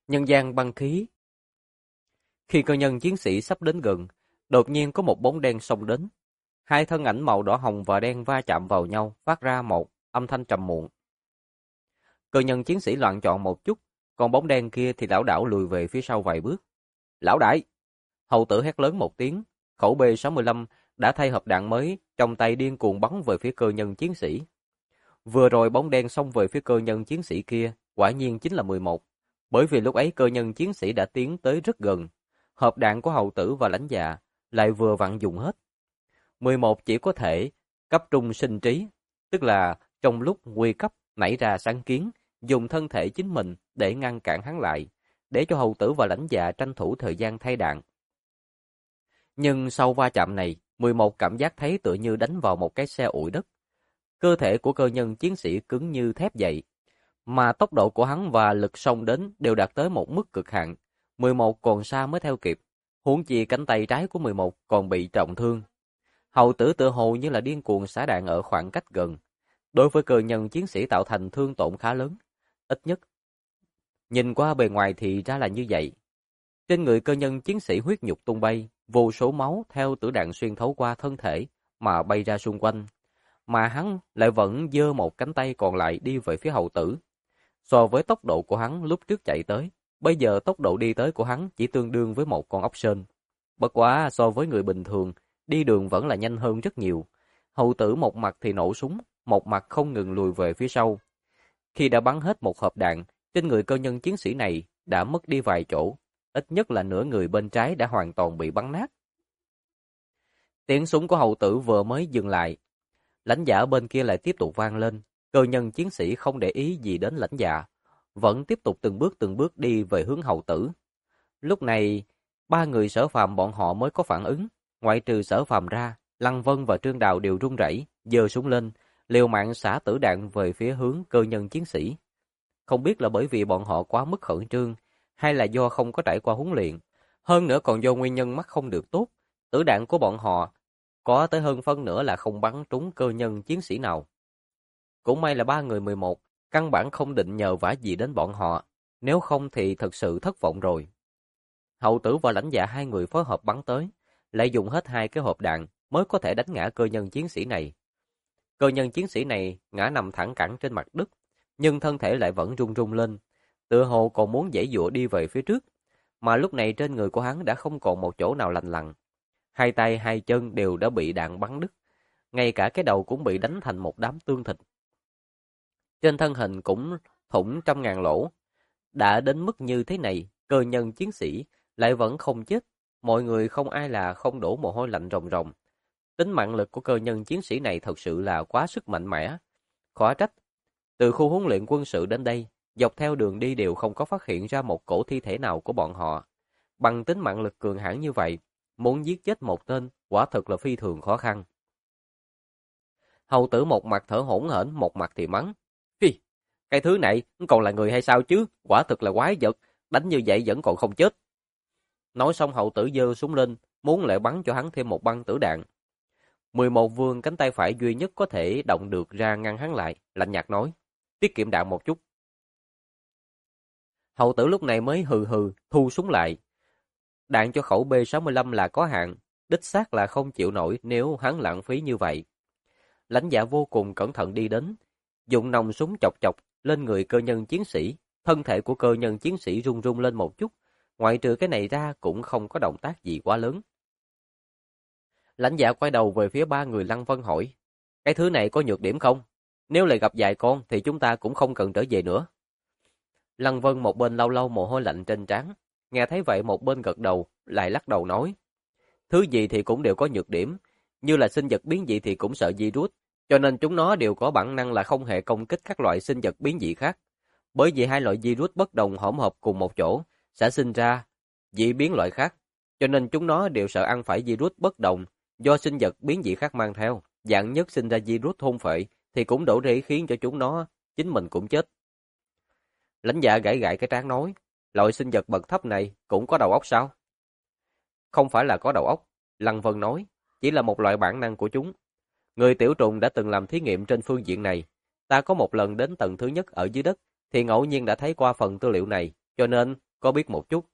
Nhân gian băng khí. Khi cơ nhân chiến sĩ sắp đến gần, đột nhiên có một bóng đen xông đến. Hai thân ảnh màu đỏ hồng và đen va chạm vào nhau, phát ra một âm thanh trầm muộn. Cơ nhân chiến sĩ loạng choạng một chút, còn bóng đen kia thì lảo đảo lùi về phía sau vài bước. Lão đại! Hầu tử hét lớn một tiếng, khẩu B-65 đã thay hộp đạn mới, trong tay điên cuồng bắn về phía cơ nhân chiến sĩ. Vừa rồi bóng đen xông về phía cơ nhân chiến sĩ kia, quả nhiên chính là 11. Bởi vì lúc ấy cơ nhân chiến sĩ đã tiến tới rất gần. Hộp đạn của hầu tử và lãnh dạ lại vừa vặn dùng hết. 11 chỉ có thể cấp trung sinh trí, tức là trong lúc nguy cấp nảy ra sáng kiến, dùng thân thể chính mình để ngăn cản hắn lại, để cho hầu tử và lãnh dạ tranh thủ thời gian thay đạn. Nhưng sau va chạm này, 11 cảm giác thấy tựa như đánh vào một cái xe ủi đất. Cơ thể của cơ nhân chiến sĩ cứng như thép vậy, mà tốc độ của hắn và lực xông đến đều đạt tới một mức cực hạn. 11 còn xa mới theo kịp, huống chi cánh tay trái của 11 còn bị trọng thương. Hầu tử tựa hồ như là điên cuồng xả đạn ở khoảng cách gần. Đối với cơ nhân chiến sĩ tạo thành thương tổn khá lớn, ít nhất. Nhìn qua bề ngoài thì ra là như vậy. Trên người cơ nhân chiến sĩ huyết nhục tung bay, vô số máu theo tử đạn xuyên thấu qua thân thể mà bay ra xung quanh. Mà hắn lại vẫn giơ một cánh tay còn lại đi về phía hầu tử. So với tốc độ của hắn lúc trước chạy tới, bây giờ tốc độ đi tới của hắn chỉ tương đương với một con ốc sên. Bất quá so với người bình thường, đi đường vẫn là nhanh hơn rất nhiều. Hầu tử một mặt thì nổ súng, một mặt không ngừng lùi về phía sau. Khi đã bắn hết một hộp đạn, trên người cơ nhân chiến sĩ này đã mất đi vài chỗ, ít nhất là nửa người bên trái đã hoàn toàn bị bắn nát. Tiếng súng của hầu tử vừa mới dừng lại, lãnh dạ bên kia lại tiếp tục vang lên. Cơ nhân chiến sĩ không để ý gì đến lãnh dạ, vẫn tiếp tục từng bước đi về hướng hầu tử. Lúc này, ba người Sở Phàm bọn họ mới có phản ứng. Ngoại trừ Sở Phàm ra, Lăng Vân và Trương Đào đều run rẩy, giơ súng lên, liều mạng xả tử đạn về phía hướng cơ nhân chiến sĩ. Không biết là bởi vì bọn họ quá mức khẩn trương, hay là do không có trải qua huấn luyện, hơn nữa còn do nguyên nhân mắt không được tốt. Tử đạn của bọn họ có tới hơn phân nửa là không bắn trúng cơ nhân chiến sĩ nào. Cũng may là ba người 11, căn bản không định nhờ vả gì đến bọn họ, nếu không thì thật sự thất vọng rồi. Hậu tử và lãnh dạ hai người phối hợp bắn tới, lại dùng hết hai cái hộp đạn mới có thể đánh ngã cơ nhân chiến sĩ này. Cơ nhân chiến sĩ này ngã nằm thẳng cẳng trên mặt đất, nhưng thân thể lại vẫn rung rung lên, tựa hồ còn muốn giãy giụa đi về phía trước, mà lúc này trên người của hắn đã không còn một chỗ nào lành lặn. Hai tay hai chân đều đã bị đạn bắn đứt, ngay cả cái đầu cũng bị đánh thành một đám tương thịt. Trên thân hình cũng thủng trăm ngàn lỗ. Đã đến mức như thế này, cơ nhân chiến sĩ lại vẫn không chết. Mọi người không ai là không đổ mồ hôi lạnh ròng ròng. Tính mạng lực của cơ nhân chiến sĩ này thật sự là quá sức mạnh mẽ. Khó trách, từ khu huấn luyện quân sự đến đây, dọc theo đường đi đều không có phát hiện ra một cổ thi thể nào của bọn họ. Bằng tính mạng lực cường hãn như vậy, muốn giết chết một tên, quả thực là phi thường khó khăn. Hầu tử một mặt thở hổn hển, một mặt thì mắng. Phi, cái thứ này còn là người hay sao chứ, quả thực là quái vật, đánh như vậy vẫn còn không chết. Nói xong hầu tử giơ súng lên, muốn lại bắn cho hắn thêm một băng tử đạn. 11 vươn cánh tay phải duy nhất có thể động được ra ngăn hắn lại, lạnh nhạt nói, tiết kiệm đạn một chút. Hầu tử lúc này mới hừ hừ, thu súng lại. Đạn cho khẩu B-65 là có hạn, đích xác là không chịu nổi nếu hắn lãng phí như vậy. Lãnh dạ vô cùng cẩn thận đi đến, dùng nòng súng chọc chọc lên người cơ nhân chiến sĩ. Thân thể của cơ nhân chiến sĩ rung rung lên một chút, ngoại trừ cái này ra cũng không có động tác gì quá lớn. Lãnh dạ quay đầu về phía ba người Lăng Vân hỏi, cái thứ này có nhược điểm không? Nếu lại gặp vài con thì chúng ta cũng không cần trở về nữa. Lăng Vân một bên lau lau mồ hôi lạnh trên trán, nghe thấy vậy một bên gật đầu, lại lắc đầu nói, thứ gì thì cũng đều có nhược điểm, như là sinh vật biến dị thì cũng sợ virus, cho nên chúng nó đều có bản năng là không hề công kích các loại sinh vật biến dị khác. Bởi vì hai loại virus bất đồng hỗn hợp cùng một chỗ sẽ sinh ra dị biến loại khác, cho nên chúng nó đều sợ ăn phải virus bất đồng do sinh vật biến dị khác mang theo. Dạng nhất sinh ra virus thôn phệ thì cũng đủ để khiến cho chúng nó chính mình cũng chết. Lãnh dạ gãi gãi cái trán nói, loại sinh vật bậc thấp này cũng có đầu óc sao? Không phải là có đầu óc, Lăng Vân nói, chỉ là một loại bản năng của chúng. Người tiểu trùng đã từng làm thí nghiệm trên phương diện này. Ta có một lần đến tầng thứ nhất ở dưới đất, thì ngẫu nhiên đã thấy qua phần tư liệu này, cho nên có biết một chút.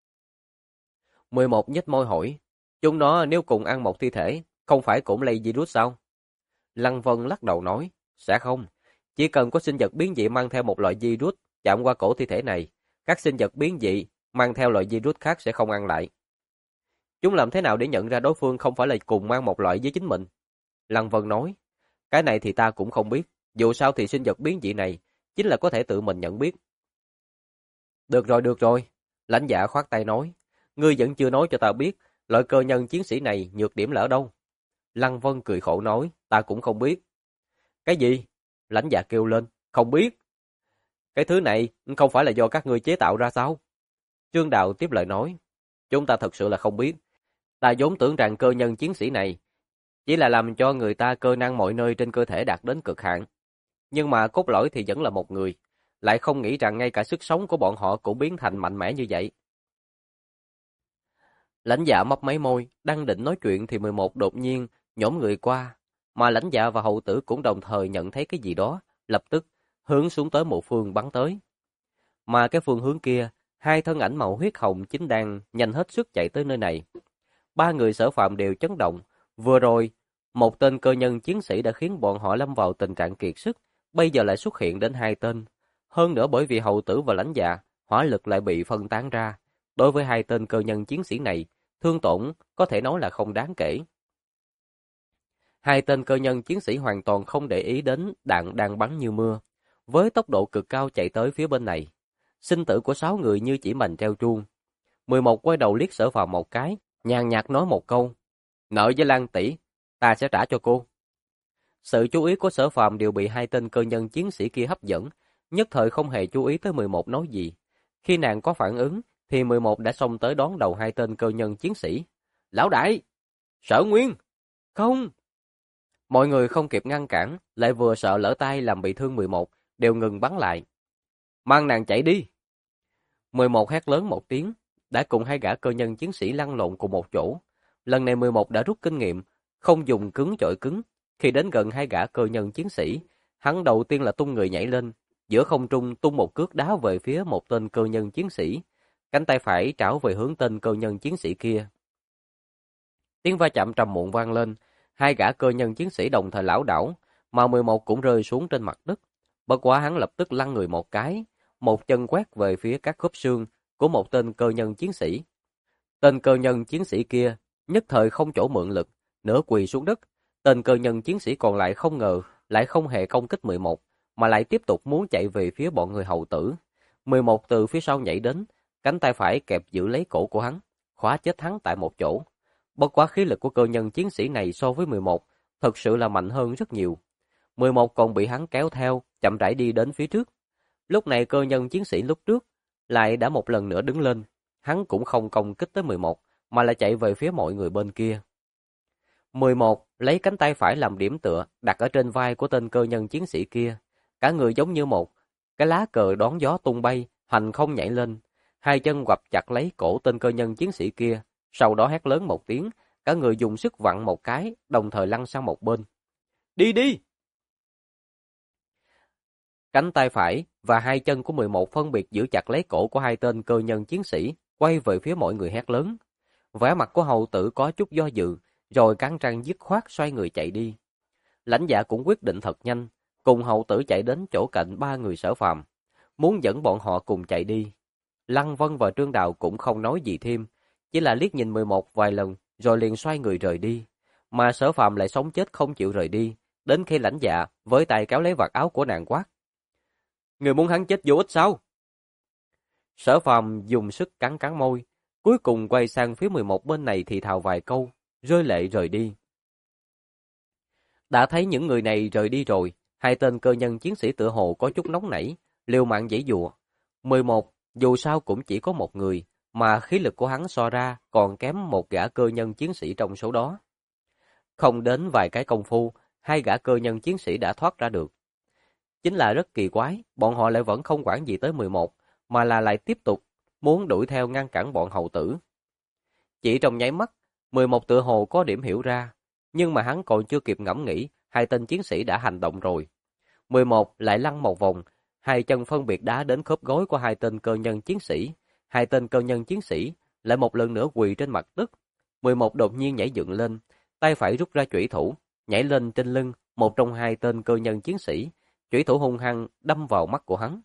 11 nhếch môi hỏi, chúng nó nếu cùng ăn một thi thể, không phải cũng lây virus sao? Lăng Vân lắc đầu nói, sẽ không. Chỉ cần có sinh vật biến dị mang theo một loại virus chạm qua cổ thi thể này, các sinh vật biến dị mang theo loại virus khác sẽ không ăn lại. Chúng làm thế nào để nhận ra đối phương không phải là cùng mang một loại với chính mình? Lăng Vân nói, cái này thì ta cũng không biết. Dù sao thì sinh vật biến dị này chính là có thể tự mình nhận biết. Được rồi. Lãnh Dạ khoát tay nói, ngươi vẫn chưa nói cho ta biết loại cơ nhân chiến sĩ này nhược điểm là ở đâu. Lăng Vân cười khổ nói, ta cũng không biết. Cái gì? Lãnh Dạ kêu lên, không biết. Cái thứ này không phải là do các ngươi chế tạo ra sao? Trương Đào tiếp lời nói, chúng ta thật sự là không biết. Ta vốn tưởng rằng cơ nhân chiến sĩ này chỉ là làm cho người ta cơ năng mọi nơi trên cơ thể đạt đến cực hạn. Nhưng mà cốt lõi thì vẫn là một người, lại không nghĩ rằng ngay cả sức sống của bọn họ cũng biến thành mạnh mẽ như vậy. Lãnh Dạ mấp máy môi, đang định nói chuyện thì 11 đột nhiên nhổm người qua, mà Lãnh Dạ và Hậu Tử cũng đồng thời nhận thấy cái gì đó, lập tức hướng xuống tới một phương bắn tới. Mà cái phương hướng kia, hai thân ảnh màu huyết hồng chính đang nhanh hết sức chạy tới nơi này. Ba người Sở Phạm đều chấn động, vừa rồi một tên cơ nhân chiến sĩ đã khiến bọn họ lâm vào tình trạng kiệt sức, bây giờ lại xuất hiện đến hai tên. Hơn nữa bởi vì Hậu Tử và Lãnh Dạ, hỏa lực lại bị phân tán ra. Đối với hai tên cơ nhân chiến sĩ này, thương tổn có thể nói là không đáng kể. Hai tên cơ nhân chiến sĩ hoàn toàn không để ý đến đạn đang bắn như mưa, với tốc độ cực cao chạy tới phía bên này. Sinh tử của 6 người như chỉ mành treo chuông. 11 quay đầu liếc Sở Phàm một cái, nhàn nhạt nói một câu, nợ với Lan tỷ, ta sẽ trả cho cô. Sự chú ý của Sở Phàm đều bị hai tên cơ nhân chiến sĩ kia hấp dẫn, nhất thời không hề chú ý tới 11 nói gì. Khi nàng có phản ứng, thì 11 đã xông tới đón đầu hai tên cơ nhân chiến sĩ. Lão đại! Sở Nguyên! Không! Mọi người không kịp ngăn cản, lại vừa sợ lỡ tay làm bị thương 11, đều ngừng bắn lại. Mang nàng chạy đi! 11 hét lớn một tiếng, đã cùng hai gã cơ nhân chiến sĩ lăn lộn cùng một chỗ. Lần này 11 đã rút kinh nghiệm, không dùng cứng chọi cứng. Khi đến gần hai gã cơ nhân chiến sĩ, hắn đầu tiên là tung người nhảy lên, giữa không trung tung một cước đá về phía một tên cơ nhân chiến sĩ, cánh tay phải trảo về hướng tên cơ nhân chiến sĩ kia. Tiếng va chạm trầm muộn vang lên, hai gã cơ nhân chiến sĩ đồng thời lảo đảo, mà 11 cũng rơi xuống trên mặt đất. Bất quá hắn lập tức lăn người một cái, một chân quét về phía các khớp xương của một tên cơ nhân chiến sĩ. Tên cơ nhân chiến sĩ kia nhất thời không chỗ mượn lực, nửa quỳ xuống đất. Tên cơ nhân chiến sĩ còn lại không ngờ lại không hề công kích 11, mà lại tiếp tục muốn chạy về phía bọn người Hậu Tử. 11 từ phía sau nhảy đến, cánh tay phải kẹp giữ lấy cổ của hắn, khóa chết hắn tại một chỗ. Bất quá khí lực của cơ nhân chiến sĩ này so với 11 thật sự là mạnh hơn rất nhiều. 11 còn bị hắn kéo theo, chậm rãi đi đến phía trước. Lúc này cơ nhân chiến sĩ lúc trước lại đã một lần nữa đứng lên, hắn cũng không công kích tới 11, mà là chạy về phía mọi người bên kia. 11 lấy cánh tay phải làm điểm tựa, đặt ở trên vai của tên cơ nhân chiến sĩ kia. Cả người giống như một cái lá cờ đón gió tung bay, hành không nhảy lên. Hai chân quặp chặt lấy cổ tên cơ nhân chiến sĩ kia, sau đó hét lớn một tiếng, cả người dùng sức vặn một cái, đồng thời lăn sang một bên. Đi đi! Cánh tay phải và hai chân của 11 phân biệt giữ chặt lấy cổ của hai tên cơ nhân chiến sĩ, quay về phía mọi người hét lớn. Vẻ mặt của Hầu Tử có chút do dự, rồi cắn răng dứt khoát xoay người chạy đi. Lãnh Dạ cũng quyết định thật nhanh, cùng Hầu Tử chạy đến chỗ cạnh ba người Sở Phàm, muốn dẫn bọn họ cùng chạy đi. Lăng Vân và Trương Đào cũng không nói gì thêm, chỉ là liếc nhìn 11 vài lần rồi liền xoay người rời đi. Mà Sở Phàm lại sống chết không chịu rời đi, đến khi Lãnh Dạ với tay kéo lấy vạt áo của nàng quát. Người muốn hắn chết vô ích sao? Sở Phàm dùng sức cắn cắn môi, cuối cùng quay sang phía 11 bên này thì thào vài câu, rơi lệ rời đi. Đã thấy những người này rời đi rồi, hai tên cơ nhân chiến sĩ tựa hồ có chút nóng nảy, liều mạng giãy giụa. 11 dù sao cũng chỉ có một người, mà khí lực của hắn so ra còn kém một gã cơ nhân chiến sĩ trong số đó. Không đến vài cái công phu, hai gã cơ nhân chiến sĩ đã thoát ra được. Chính là rất kỳ quái, bọn họ lại vẫn không quản gì tới 11, mà là lại tiếp tục muốn đuổi theo ngăn cản bọn Hầu Tử. Chỉ trong nháy mắt, 11 tựa hồ có điểm hiểu ra, nhưng mà hắn còn chưa kịp ngẫm nghĩ, hai tên chiến sĩ đã hành động rồi. 11 lại lăn một vòng, hai chân phân biệt đá đến khớp gối của hai tên cơ nhân chiến sĩ, Hai tên cơ nhân chiến sĩ lại một lần nữa quỳ trên mặt đất. 11 đột nhiên nhảy dựng lên, tay phải rút ra chủy thủ, nhảy lên trên lưng một trong hai tên cơ nhân chiến sĩ, chủy thủ hung hăng đâm vào mắt của hắn.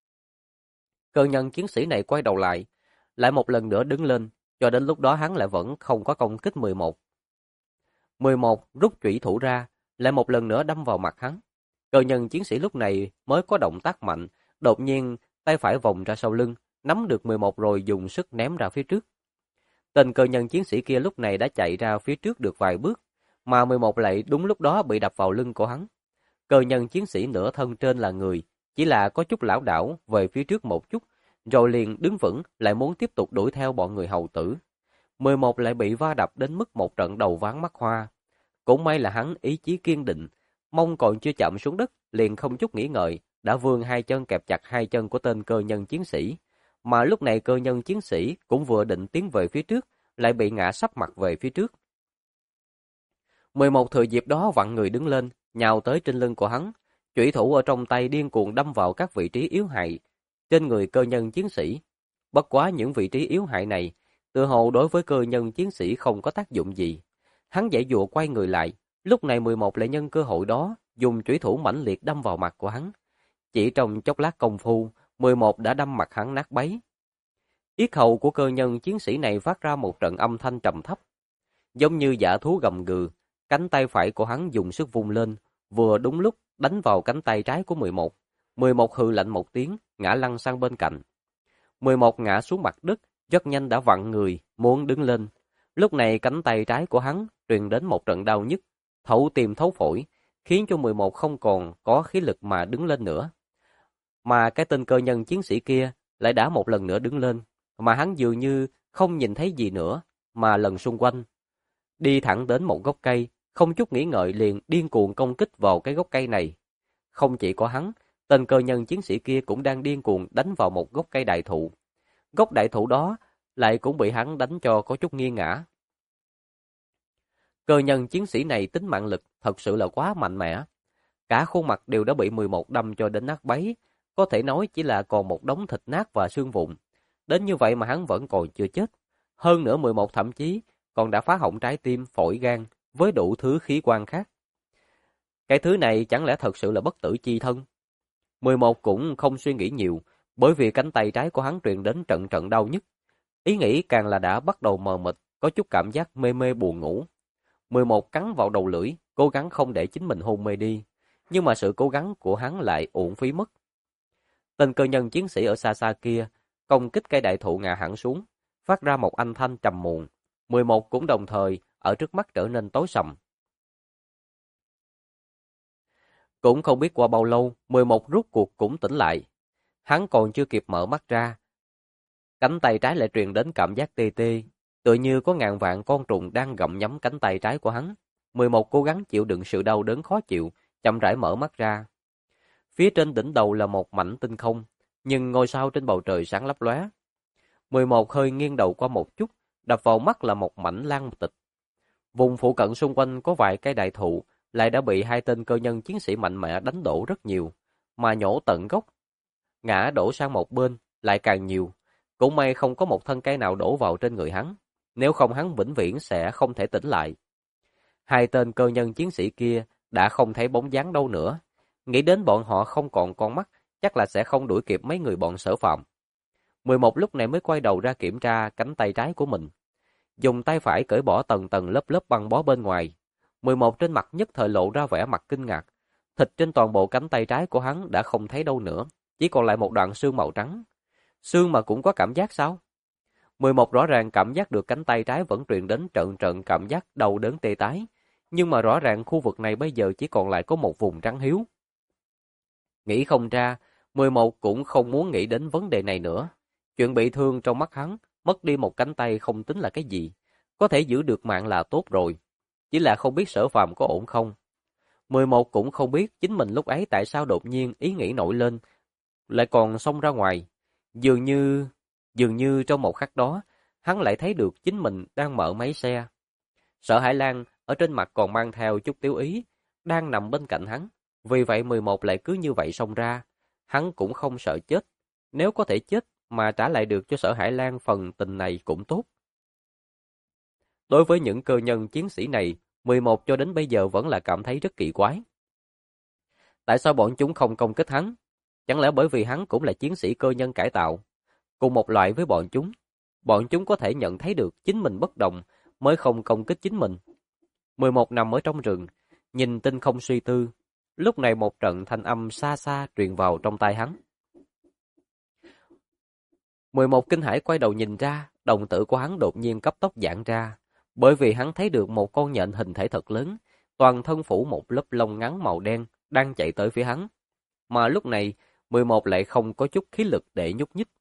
Cơ nhân chiến sĩ này quay đầu lại một lần nữa đứng lên, cho đến lúc đó hắn lại vẫn không có công kích 11. 11 rút chủy thủ ra, lại một lần nữa đâm vào mặt hắn. Cơ nhân chiến sĩ lúc này mới có động tác mạnh, đột nhiên tay phải vòng ra sau lưng, nắm được 11 rồi dùng sức ném ra phía trước. Tên cơ nhân chiến sĩ kia lúc này đã chạy ra phía trước được vài bước, mà 11 lại đúng lúc đó bị đập vào lưng của hắn. Cơ nhân chiến sĩ nửa thân trên là người, chỉ là có chút lảo đảo về phía trước một chút, rồi liền đứng vững lại muốn tiếp tục đuổi theo bọn người hầu tử. 11 lại bị va đập đến mức một trận đầu váng mắt hoa. Cũng may là hắn ý chí kiên định, mông còn chưa chạm xuống đất, liền không chút nghĩ ngợi, đã vươn hai chân kẹp chặt hai chân của tên cơ nhân chiến sĩ. Mà lúc này cơ nhân chiến sĩ cũng vừa định tiến về phía trước, lại bị ngã sấp mặt về phía trước. 11 thừa dịp đó vặn người đứng lên, nhào tới trên lưng của hắn, chủy thủ ở trong tay điên cuồng đâm vào các vị trí yếu hại trên người cơ nhân chiến sĩ. Bất quá những vị trí yếu hại này, tựa hồ đối với cơ nhân chiến sĩ không có tác dụng gì. Hắn giãy giụa quay người lại, lúc này 11 lại nhân cơ hội đó, dùng chủy thủ mãnh liệt đâm vào mặt của hắn. Chỉ trong chốc lát công phu, 11 đã đâm mặt hắn nát bấy. Yết hầu của cơ nhân chiến sĩ này phát ra một trận âm thanh trầm thấp, giống như dã thú gầm gừ. Cánh tay phải của hắn dùng sức vung lên, vừa đúng lúc đánh vào cánh tay trái của 11. 11 hừ lạnh một tiếng, ngã lăn sang bên cạnh. 11 ngã xuống mặt đất, rất nhanh đã vặn người, muốn đứng lên. Lúc này cánh tay trái của hắn truyền đến một trận đau nhức, thấu tim thấu phổi, khiến cho 11 không còn có khí lực mà đứng lên nữa. Mà cái tên cơ nhân chiến sĩ kia lại đã một lần nữa đứng lên, mà hắn dường như không nhìn thấy gì nữa, mà lần xung quanh. Đi thẳng đến một gốc cây, không chút nghĩ ngợi liền điên cuồng công kích vào cái gốc cây này. Không chỉ có hắn, tên cơ nhân chiến sĩ kia cũng đang điên cuồng đánh vào một gốc cây đại thụ. Gốc đại thụ đó lại cũng bị hắn đánh cho có chút nghiêng ngã. Cơ nhân chiến sĩ này tính mạng lực thật sự là quá mạnh mẽ. Cả khuôn mặt đều đã bị 11 đâm cho đến nát bấy, có thể nói chỉ là còn một đống thịt nát và xương vụn. Đến như vậy mà hắn vẫn còn chưa chết. Hơn nữa 11 thậm chí còn đã phá hỏng trái tim, phổi gan với đủ thứ khí quan khác. Cái thứ này chẳng lẽ thật sự là bất tử chi thân? 11 cũng không suy nghĩ nhiều, bởi vì cánh tay trái của hắn truyền đến trận trận đau nhức. Ý nghĩ càng là đã bắt đầu mờ mịt, có chút cảm giác mê mê buồn ngủ. 11 cắn vào đầu lưỡi, cố gắng không để chính mình hôn mê đi, nhưng mà sự cố gắng của hắn lại uổng phí mất. Tên cơ nhân chiến sĩ ở xa xa kia công kích cây đại thụ ngã hẳn xuống, phát ra một âm thanh trầm muộn. 11 cũng đồng thời ở trước mắt trở nên tối sầm. Cũng không biết qua bao lâu, 11 rút cuộc cũng tỉnh lại. Hắn còn chưa kịp mở mắt ra, cánh tay trái lại truyền đến cảm giác tê tê, tựa như có ngàn vạn con trùng đang gặm nhấm cánh tay trái của hắn. 11 cố gắng chịu đựng sự đau đớn khó chịu, chậm rãi mở mắt ra. Phía trên đỉnh đầu là một mảnh tinh không, nhưng ngôi sao trên bầu trời sáng lấp lóe. 11 hơi nghiêng đầu qua một chút, đập vào mắt là một mảnh lan tịch. Vùng phụ cận xung quanh có vài cây đại thụ, lại đã bị hai tên cơ nhân chiến sĩ mạnh mẽ đánh đổ rất nhiều, mà nhổ tận gốc. Ngã đổ sang một bên, lại càng nhiều. Cũng may không có một thân cây nào đổ vào trên người hắn, nếu không hắn vĩnh viễn sẽ không thể tỉnh lại. Hai tên cơ nhân chiến sĩ kia đã không thấy bóng dáng đâu nữa. Nghĩ đến bọn họ không còn con mắt, chắc là sẽ không đuổi kịp mấy người bọn Sở Phạm. 11 lúc này mới quay đầu ra kiểm tra cánh tay trái của mình. Dùng tay phải cởi bỏ tầng tầng lớp lớp băng bó bên ngoài. 11 trên mặt nhất thời lộ ra vẻ mặt kinh ngạc. Thịt trên toàn bộ cánh tay trái của hắn đã không thấy đâu nữa, chỉ còn lại một đoạn xương màu trắng. Xương mà cũng có cảm giác sao? 11 rõ ràng cảm giác được cánh tay trái vẫn truyền đến trận trận cảm giác đau đớn tê tái, nhưng mà rõ ràng khu vực này bây giờ chỉ còn lại có một vùng trắng hiếu. Nghĩ không ra, 11 cũng không muốn nghĩ đến vấn đề này nữa. Chuyện bị thương trong mắt hắn, mất đi một cánh tay không tính là cái gì. Có thể giữ được mạng là tốt rồi. Chỉ là không biết Sở Phàm có ổn không. 11 cũng không biết chính mình lúc ấy tại sao đột nhiên ý nghĩ nổi lên, lại còn xông ra ngoài. Dường như trong một khắc đó, hắn lại thấy được chính mình đang mở máy xe. Sở Hải Lan ở trên mặt còn mang theo chút tiêu ý, đang nằm bên cạnh hắn. Vì vậy 11 lại cứ như vậy xông ra. Hắn cũng không sợ chết. Nếu có thể chết, mà trả lại được cho Sở Hải Lang phần tình này cũng tốt. Đối với những cơ nhân chiến sĩ này, 11 cho đến bây giờ vẫn là cảm thấy rất kỳ quái. Tại sao bọn chúng không công kích hắn? Chẳng lẽ bởi vì hắn cũng là chiến sĩ cơ nhân cải tạo? Cùng một loại với bọn chúng có thể nhận thấy được chính mình bất đồng mới không công kích chính mình. 11 nằm ở trong rừng, nhìn tinh không suy tư. Lúc này một trận thanh âm xa xa truyền vào trong tai hắn. 11 kinh hãi quay đầu nhìn ra, đồng tử của hắn đột nhiên cấp tốc giãn ra, bởi vì hắn thấy được một con nhện hình thể thật lớn, toàn thân phủ một lớp lông ngắn màu đen, đang chạy tới phía hắn. Mà lúc này, 11 lại không có chút khí lực để nhúc nhích.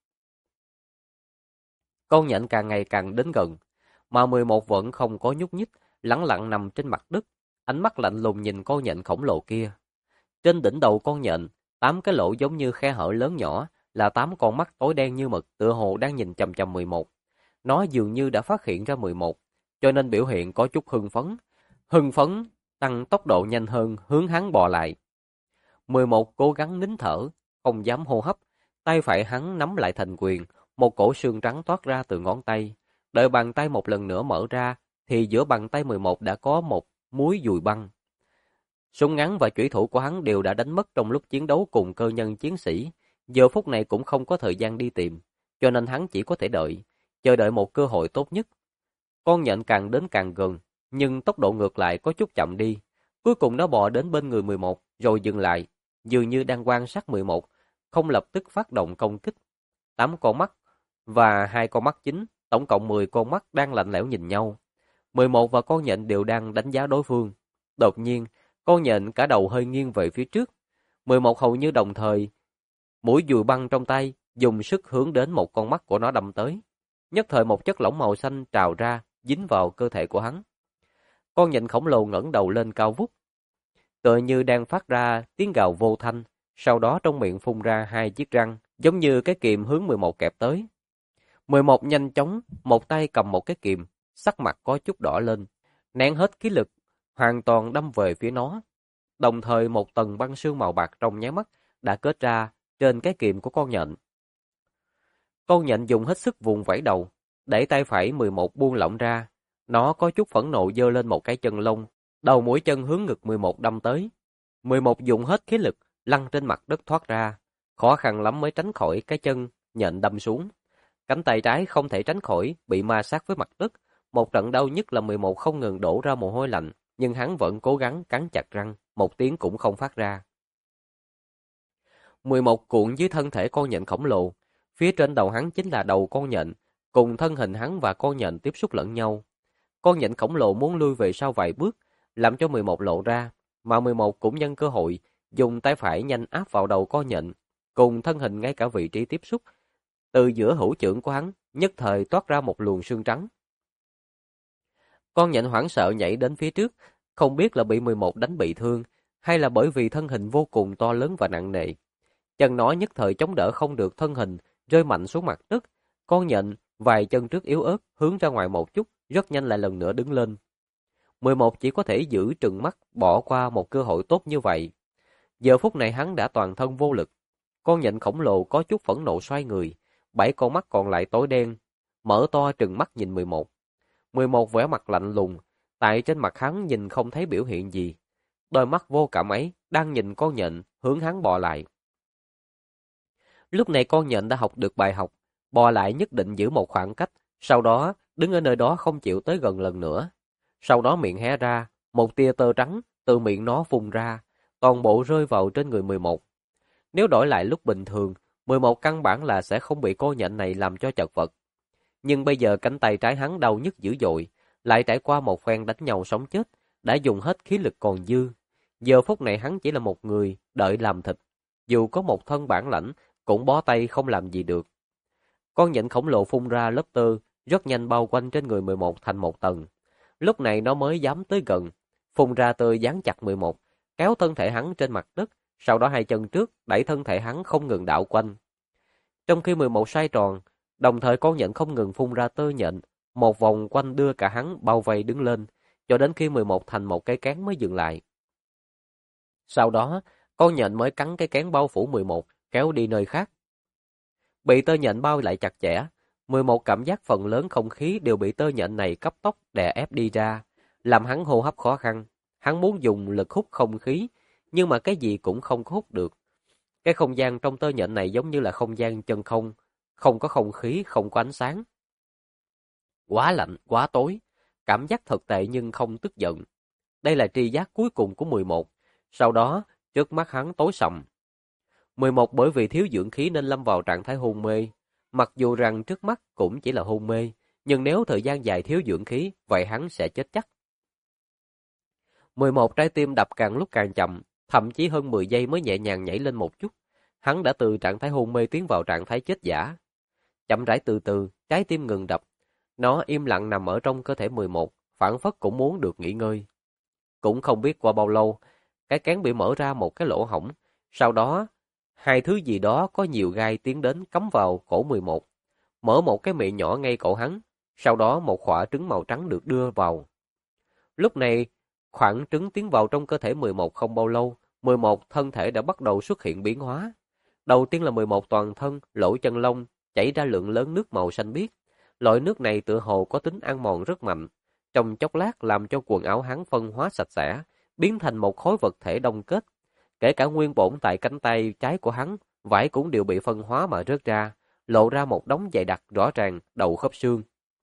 Con nhện càng ngày càng đến gần, mà 11 vẫn không có nhúc nhích, lẳng lặng nằm trên mặt đất, ánh mắt lạnh lùng nhìn con nhện khổng lồ kia. Trên đỉnh đầu con nhện, 8 cái lỗ giống như khe hở lớn nhỏ, là 8 con mắt tối đen như mực, tựa hồ đang nhìn chằm chằm 11. Nó dường như đã phát hiện ra 11, cho nên biểu hiện có chút hưng phấn. Hưng phấn, tăng tốc độ nhanh hơn, hướng hắn bò lại. 11 cố gắng nín thở, không dám hô hấp, tay phải hắn nắm lại thành quyền, một cổ xương trắng toát ra từ ngón tay. Đợi bàn tay một lần nữa mở ra, thì giữa bàn tay 11 đã có một múi dùi băng. Súng ngắn và chủy thủ của hắn đều đã đánh mất trong lúc chiến đấu cùng cơ nhân chiến sĩ, giờ phút này cũng không có thời gian đi tìm, cho nên hắn chỉ có thể chờ đợi một cơ hội tốt nhất. Con nhện càng đến càng gần, nhưng tốc độ ngược lại có chút chậm đi. Cuối cùng nó bò đến bên người 11, rồi dừng lại, dường như đang quan sát 11, không lập tức phát động công kích. 8 con mắt và 2 con mắt chính, tổng cộng 10 con mắt đang lạnh lẽo nhìn nhau. 11 và con nhện đều đang đánh giá đối phương. Đột nhiên, con nhện cả đầu hơi nghiêng về phía trước. 11 hầu như đồng thời, mũi dùi băng trong tay, dùng sức hướng đến một con mắt của nó đâm tới. Nhất thời một chất lỏng màu xanh trào ra, dính vào cơ thể của hắn. Con nhện khổng lồ ngẩng đầu lên cao vút, tựa như đang phát ra tiếng gào vô thanh, sau đó trong miệng phun ra 2 chiếc răng, giống như cái kìm hướng 11 kẹp tới. 11 nhanh chóng, một tay cầm một cái kìm, sắc mặt có chút đỏ lên, nén hết khí lực, hoàn toàn đâm về phía nó. Đồng thời một tầng băng sương màu bạc trong nháy mắt đã kết ra trên cái kìm của con nhện. Con nhện dùng hết sức vùng vẫy đầu, đẩy tay phải 11 buông lỏng ra. Nó có chút phẫn nộ giơ lên một cái chân lông, đầu mũi chân hướng ngực 11 đâm tới. 11 dùng hết khí lực, lăn trên mặt đất thoát ra, khó khăn lắm mới tránh khỏi cái chân nhện đâm xuống. Cánh tay trái không thể tránh khỏi, bị ma sát với mặt đất. Một trận đau nhức là 11 không ngừng đổ ra mồ hôi lạnh, nhưng hắn vẫn cố gắng cắn chặt răng, một tiếng cũng không phát ra. 11 cuộn dưới thân thể con nhện khổng lồ, phía trên đầu hắn chính là đầu con nhện, cùng thân hình hắn và con nhện tiếp xúc lẫn nhau. Con nhện khổng lồ muốn lui về sau vài bước, làm cho 11 lộ ra, mà 11 cũng nhân cơ hội, dùng tay phải nhanh áp vào đầu con nhện, cùng thân hình ngay cả vị trí tiếp xúc. Từ giữa hữu chưởng của hắn, nhất thời toát ra một luồng sương trắng. Con nhện hoảng sợ nhảy đến phía trước, không biết là bị 11 đánh bị thương, hay là bởi vì thân hình vô cùng to lớn và nặng nề. Chân nó nhất thời chống đỡ không được thân hình, rơi mạnh xuống mặt đất. Con nhện, vài chân trước yếu ớt, hướng ra ngoài một chút, rất nhanh lại lần nữa đứng lên. 11 chỉ có thể giữ trừng mắt, bỏ qua một cơ hội tốt như vậy. Giờ phút này hắn đã toàn thân vô lực. Con nhện khổng lồ có chút phẫn nộ xoay người, 7 con mắt còn lại tối đen, mở to trừng mắt nhìn 11. 11 vẻ mặt lạnh lùng, tại trên mặt hắn nhìn không thấy biểu hiện gì. Đôi mắt vô cảm ấy đang nhìn con nhện hướng hắn bò lại. Lúc này con nhện đã học được bài học, bò lại nhất định giữ một khoảng cách, sau đó đứng ở nơi đó không chịu tới gần lần nữa. Sau đó miệng hé ra, một tia tơ trắng từ miệng nó phun ra, toàn bộ rơi vào trên người 11. Nếu đổi lại lúc bình thường, 11 căn bản là sẽ không bị con nhện này làm cho chật vật. Nhưng bây giờ cánh tay trái hắn đau nhức dữ dội, lại trải qua một phen đánh nhau sống chết, đã dùng hết khí lực còn dư. Giờ phút này hắn chỉ là một người đợi làm thịt, dù có một thân bản lãnh cũng bó tay không làm gì được. Con nhện khổng lồ phun ra lớp tơ, rất nhanh bao quanh trên người 11 thành một tầng. Lúc này nó mới dám tới gần, phun ra tơ dán chặt 11, kéo thân thể hắn trên mặt đất, sau đó hai chân trước đẩy thân thể hắn không ngừng đảo quanh. Trong khi 11 xoay tròn, đồng thời con nhện không ngừng phun ra tơ nhện, một vòng quanh đưa cả hắn bao vây đứng lên, cho đến khi 11 thành một cái cán mới dừng lại. Sau đó, con nhện mới cắn cái cán bao phủ 11, kéo đi nơi khác. bị tơ nhện bao lại chặt chẽ. 11 cảm giác phần lớn không khí đều bị tơ nhện này cấp tốc đè ép đi ra, làm hắn hô hấp khó khăn. Hắn muốn dùng lực hút không khí, nhưng mà cái gì cũng không có hút được. Cái không gian trong tơ nhện này giống như là không gian chân không, không có không khí, không có ánh sáng. Quá lạnh, quá tối, cảm giác thật tệ nhưng không tức giận. Đây là tri giác cuối cùng của 11. Sau đó, trước mắt hắn tối sầm. 11 bởi vì thiếu dưỡng khí nên lâm vào trạng thái hôn mê. Mặc dù rằng trước mắt cũng chỉ là hôn mê, nhưng nếu thời gian dài thiếu dưỡng khí, vậy hắn sẽ chết chắc. 11 trái tim đập càng lúc càng chậm, thậm chí hơn 10 giây mới nhẹ nhàng nhảy lên một chút. Hắn đã từ trạng thái hôn mê tiến vào trạng thái chết giả. Chậm rãi từ từ, trái tim ngừng đập. Nó im lặng nằm ở trong cơ thể 11, phảng phất cũng muốn được nghỉ ngơi. Cũng không biết qua bao lâu, cái kén bị mở ra một cái lỗ hổng. Sau đó, hai thứ gì đó có nhiều gai tiến đến cắm vào cổ 11. Mở một cái miệng nhỏ ngay cổ hắn. Sau đó một quả trứng màu trắng được đưa vào. Lúc này, khoảng trứng tiến vào trong cơ thể 11 không bao lâu, 11 thân thể đã bắt đầu xuất hiện biến hóa. Đầu tiên là 11 toàn thân, lỗ chân lông, chảy ra lượng lớn nước màu xanh biếc. Loại nước này tựa hồ có tính ăn mòn rất mạnh. Trong chốc lát làm cho quần áo hắn phân hóa sạch sẽ, biến thành một khối vật thể đông kết. Kể cả nguyên bổn tại cánh tay trái của hắn, vải cũng đều bị phân hóa mà rớt ra, lộ ra một đống dày đặc rõ ràng đầu khớp xương.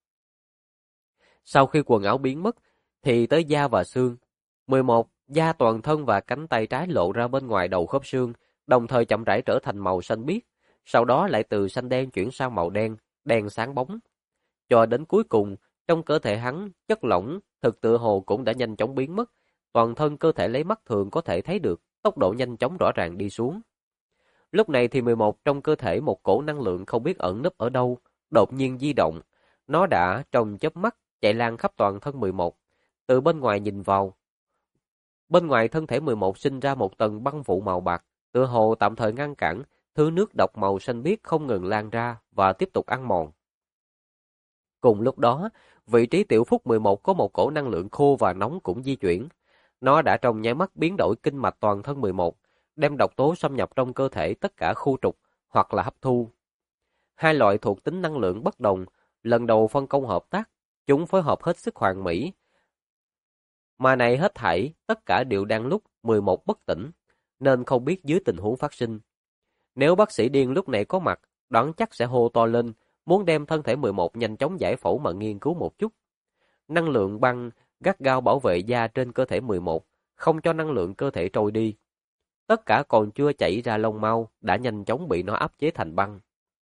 Sau khi quần áo biến mất, thì tới da và xương. 11. Da toàn thân và cánh tay trái lộ ra bên ngoài đầu khớp xương, đồng thời chậm rãi trở thành màu xanh biếc, sau đó lại từ xanh đen chuyển sang màu đen, đen sáng bóng. Cho đến cuối cùng, trong cơ thể hắn, chất lỏng, thực tựa hồ cũng đã nhanh chóng biến mất, toàn thân cơ thể lấy mắt thường có thể thấy được, tốc độ nhanh chóng rõ ràng đi xuống. Lúc này thì 11 trong cơ thể một cổ năng lượng không biết ẩn nấp ở đâu, đột nhiên di động. Nó đã trong chớp mắt chạy lan khắp toàn thân 11. Từ bên ngoài nhìn vào, bên ngoài thân thể 11 sinh ra một tầng băng vụ màu bạc, tựa hồ tạm thời ngăn cản thứ nước độc màu xanh biếc không ngừng lan ra và tiếp tục ăn mòn. Cùng lúc đó, vị trí tiểu phúc 11 có một cổ năng lượng khô và nóng cũng di chuyển. Nó đã trong nháy mắt biến đổi kinh mạch toàn thân 11, đem độc tố xâm nhập trong cơ thể tất cả khu trục hoặc là hấp thu. Hai loại thuộc tính năng lượng bất đồng, lần đầu phân công hợp tác, chúng phối hợp hết sức hoàn mỹ. Mà này hết thảy, tất cả đều đang lúc 11 bất tỉnh, nên không biết dưới tình huống phát sinh. Nếu bác sĩ điên lúc này có mặt, đoán chắc sẽ hô to lên, muốn đem thân thể 11 nhanh chóng giải phẫu mà nghiên cứu một chút. Năng lượng băng gắt gao bảo vệ da trên cơ thể 11, không cho năng lượng cơ thể trôi đi. Tất cả còn chưa chảy ra lông mau, đã nhanh chóng bị nó áp chế thành băng.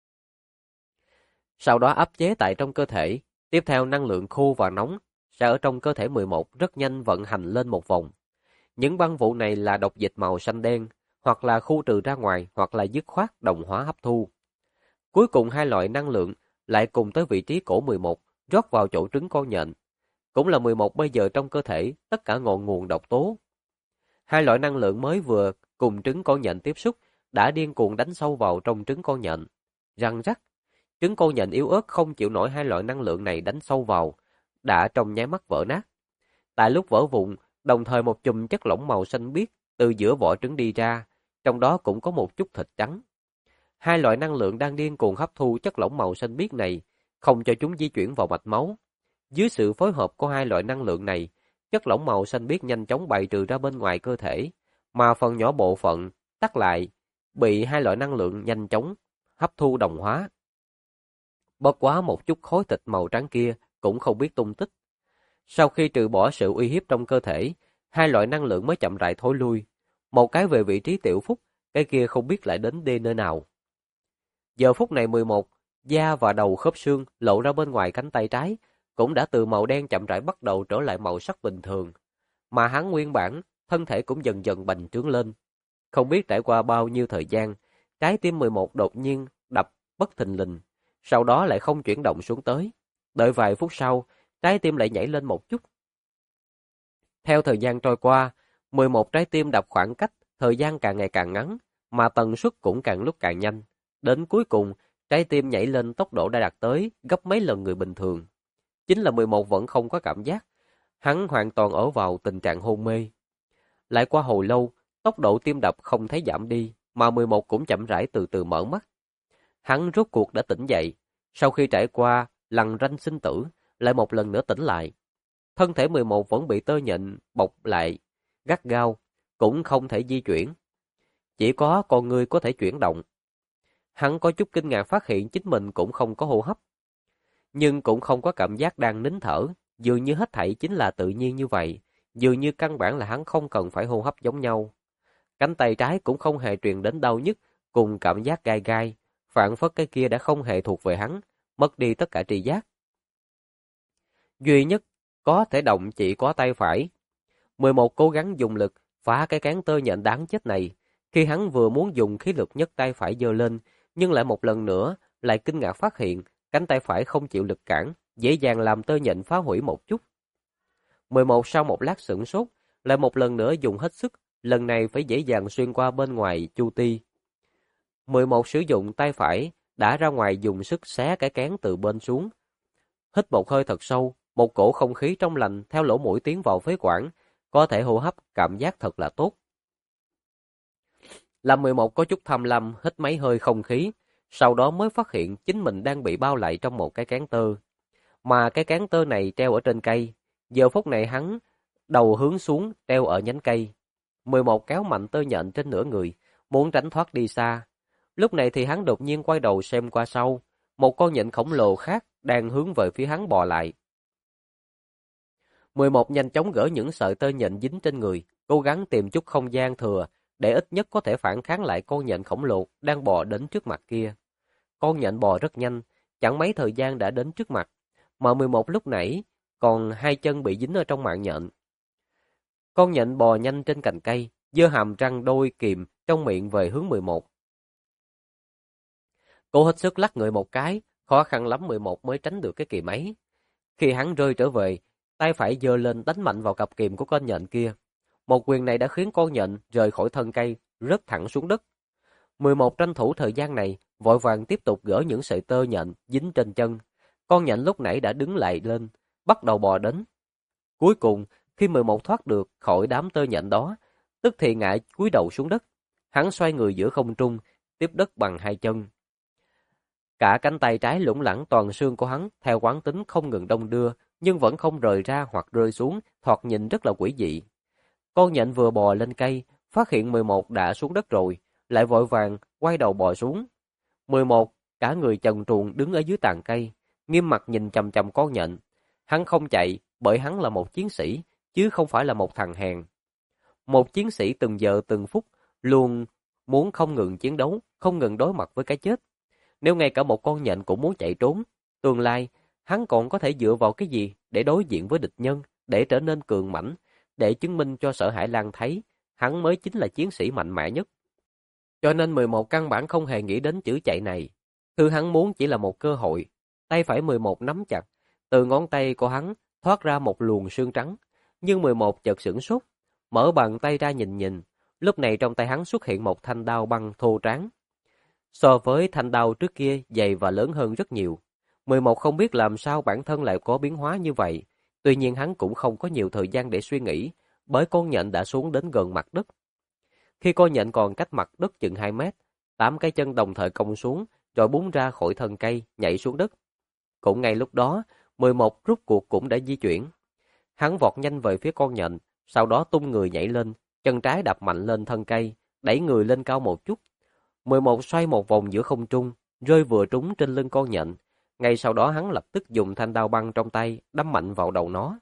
Sau đó áp chế tại trong cơ thể, tiếp theo năng lượng khô và nóng sẽ ở trong cơ thể 11 rất nhanh vận hành lên một vòng. Những băng vụ này là độc dịch màu xanh đen, hoặc là khu trừ ra ngoài, hoặc là dứt khoát đồng hóa hấp thu. Cuối cùng hai loại năng lượng lại cùng tới vị trí cổ 11, rót vào chỗ trứng con nhện. Cũng là 11 bây giờ trong cơ thể, tất cả ngọn nguồn độc tố. Hai loại năng lượng mới vừa cùng trứng con nhện tiếp xúc, đã điên cuồng đánh sâu vào trong trứng con nhện. Răng rắc, trứng con nhện yếu ớt không chịu nổi hai loại năng lượng này đánh sâu vào, đã trong nháy mắt vỡ nát. Tại lúc vỡ vụn, đồng thời một chùm chất lỏng màu xanh biếc từ giữa vỏ trứng đi ra, trong đó cũng có một chút thịt trắng. Hai loại năng lượng đang điên cuồng hấp thu chất lỏng màu xanh biếc này, không cho chúng di chuyển vào mạch máu. Dưới sự phối hợp của hai loại năng lượng này, chất lỏng màu xanh biếc nhanh chóng bài trừ ra bên ngoài cơ thể, mà phần nhỏ bộ phận tắc lại, bị hai loại năng lượng nhanh chóng hấp thu đồng hóa. Bất quá một chút khối thịt màu trắng kia cũng không biết tung tích. Sau khi trừ bỏ sự uy hiếp trong cơ thể, hai loại năng lượng mới chậm rãi thối lui. Một cái về vị trí tiểu phúc, cái kia không biết lại đến đi nơi nào. Giờ phút này 11, da và đầu khớp xương lộ ra bên ngoài cánh tay trái, cũng đã từ màu đen chậm rãi bắt đầu trở lại màu sắc bình thường. Mà hắn nguyên bản, thân thể cũng dần dần bành trướng lên. Không biết trải qua bao nhiêu thời gian, trái tim 11 đột nhiên đập bất thình lình, sau đó lại không chuyển động xuống tới. Đợi vài phút sau, trái tim lại nhảy lên một chút. Theo thời gian trôi qua, 11 trái tim đập khoảng cách, thời gian càng ngày càng ngắn, mà tần suất cũng càng lúc càng nhanh. Đến cuối cùng, trái tim nhảy lên tốc độ đã đạt tới gấp mấy lần người bình thường. Chính là 11 vẫn không có cảm giác, hắn hoàn toàn ở vào tình trạng hôn mê. Lại qua hồi lâu, tốc độ tim đập không thấy giảm đi, mà 11 cũng chậm rãi từ từ mở mắt. Hắn rốt cuộc đã tỉnh dậy, sau khi trải qua lằn ranh sinh tử, lại một lần nữa tỉnh lại. Thân thể 11 vẫn bị tơ nhện bọc lại, gắt gao, cũng không thể di chuyển. Chỉ có con người có thể chuyển động. Hắn có chút kinh ngạc phát hiện chính mình cũng không có hô hấp, nhưng cũng không có cảm giác đang nín thở, dường như hết thảy chính là tự nhiên như vậy, dường như căn bản là hắn không cần phải hô hấp giống nhau. Cánh tay trái cũng không hề truyền đến đau nhức, cùng cảm giác gai gai, phảng phất cái kia đã không hề thuộc về hắn, mất đi tất cả tri giác. Duy nhất có thể động chỉ có tay phải. 11 cố gắng dùng lực phá cái cán tơ nhện đáng chết này. Khi hắn vừa muốn dùng khí lực nhất tay phải giơ lên, nhưng lại một lần nữa lại kinh ngạc phát hiện cánh tay phải không chịu lực cản, dễ dàng làm tơ nhện phá hủy một chút. 11 sau một lát sửng sốt, lại một lần nữa dùng hết sức, lần này phải dễ dàng xuyên qua bên ngoài chu ti. 11 sử dụng tay phải, đã ra ngoài dùng sức xé cái cán từ bên xuống. Hít một hơi thật sâu, một cổ không khí trong lành theo lỗ mũi tiến vào phế quản, có thể hô hấp, cảm giác thật là tốt. Lâm 11 có chút tham lam hít mấy hơi không khí, sau đó mới phát hiện chính mình đang bị bao lại trong một cái cán tơ. Mà cái cán tơ này treo ở trên cây, giờ phút này hắn đầu hướng xuống treo ở nhánh cây. 11 kéo mạnh tơ nhện trên nửa người, muốn tránh thoát đi xa. Lúc này thì hắn đột nhiên quay đầu xem qua sau, một con nhện khổng lồ khác đang hướng về phía hắn bò lại. 11 nhanh chóng gỡ những sợi tơ nhện dính trên người, cố gắng tìm chút không gian thừa để ít nhất có thể phản kháng lại con nhện khổng lồ đang bò đến trước mặt kia. Con nhện bò rất nhanh, chẳng mấy thời gian đã đến trước mặt, mà 11 lúc nãy còn hai chân bị dính ở trong mạng nhện. Con nhện bò nhanh trên cành cây, giơ hàm răng đôi kìm trong miệng về hướng 11. Cô hết sức lắc người một cái, khó khăn lắm 11 mới tránh được cái kìm ấy. Khi hắn rơi trở về, tay phải giơ lên đánh mạnh vào cặp kìm của con nhện kia. Một quyền này đã khiến con nhện rời khỏi thân cây, rớt thẳng xuống đất. 11 tranh thủ thời gian này, vội vàng tiếp tục gỡ những sợi tơ nhện dính trên chân. Con nhện lúc nãy đã đứng lại lên, bắt đầu bò đến. Cuối cùng, khi 11 thoát được khỏi đám tơ nhện đó, tức thì ngã cúi đầu xuống đất. Hắn xoay người giữa không trung, tiếp đất bằng hai chân. Cả cánh tay trái lủng lẳng toàn xương của hắn theo quán tính không ngừng đong đưa, nhưng vẫn không rời ra hoặc rơi xuống, thoạt nhìn rất là quỷ dị. Con nhện vừa bò lên cây, phát hiện 11 đã xuống đất rồi, lại vội vàng quay đầu bò xuống. 11 cả người trần truồng đứng ở dưới tàn cây, nghiêm mặt nhìn chằm chằm con nhện. Hắn không chạy, bởi hắn là một chiến sĩ, chứ không phải là một thằng hèn. Một chiến sĩ từng giờ từng phút, luôn muốn không ngừng chiến đấu, không ngừng đối mặt với cái chết. Nếu ngay cả một con nhện cũng muốn chạy trốn, tương lai, hắn còn có thể dựa vào cái gì để đối diện với địch nhân, để trở nên cường mãnh, để chứng minh cho Sở Hải Lang thấy, hắn mới chính là chiến sĩ mạnh mẽ nhất. Cho nên 11 căn bản không hề nghĩ đến chữ chạy này. Thứ hắn muốn chỉ là một cơ hội. Tay phải 11 nắm chặt, từ ngón tay của hắn thoát ra một luồng sương trắng. Nhưng 11 chợt sửng sốt, mở bàn tay ra nhìn nhìn. Lúc này trong tay hắn xuất hiện một thanh đao băng thô tráng. So với thanh đao trước kia dày và lớn hơn rất nhiều. 11 không biết làm sao bản thân lại có biến hóa như vậy. Tuy nhiên hắn cũng không có nhiều thời gian để suy nghĩ, bởi con nhện đã xuống đến gần mặt đất. Khi con nhện còn cách mặt đất chừng 2 mét, 8 cái chân đồng thời cong xuống, rồi búng ra khỏi thân cây, nhảy xuống đất. Cũng ngay lúc đó, 11 rút cuộc cũng đã di chuyển. Hắn vọt nhanh về phía con nhện, sau đó tung người nhảy lên, chân trái đạp mạnh lên thân cây, đẩy người lên cao một chút. 11 xoay một vòng giữa không trung, rơi vừa trúng trên lưng con nhện. Ngay sau đó hắn lập tức dùng thanh đao băng trong tay, đâm mạnh vào đầu nó.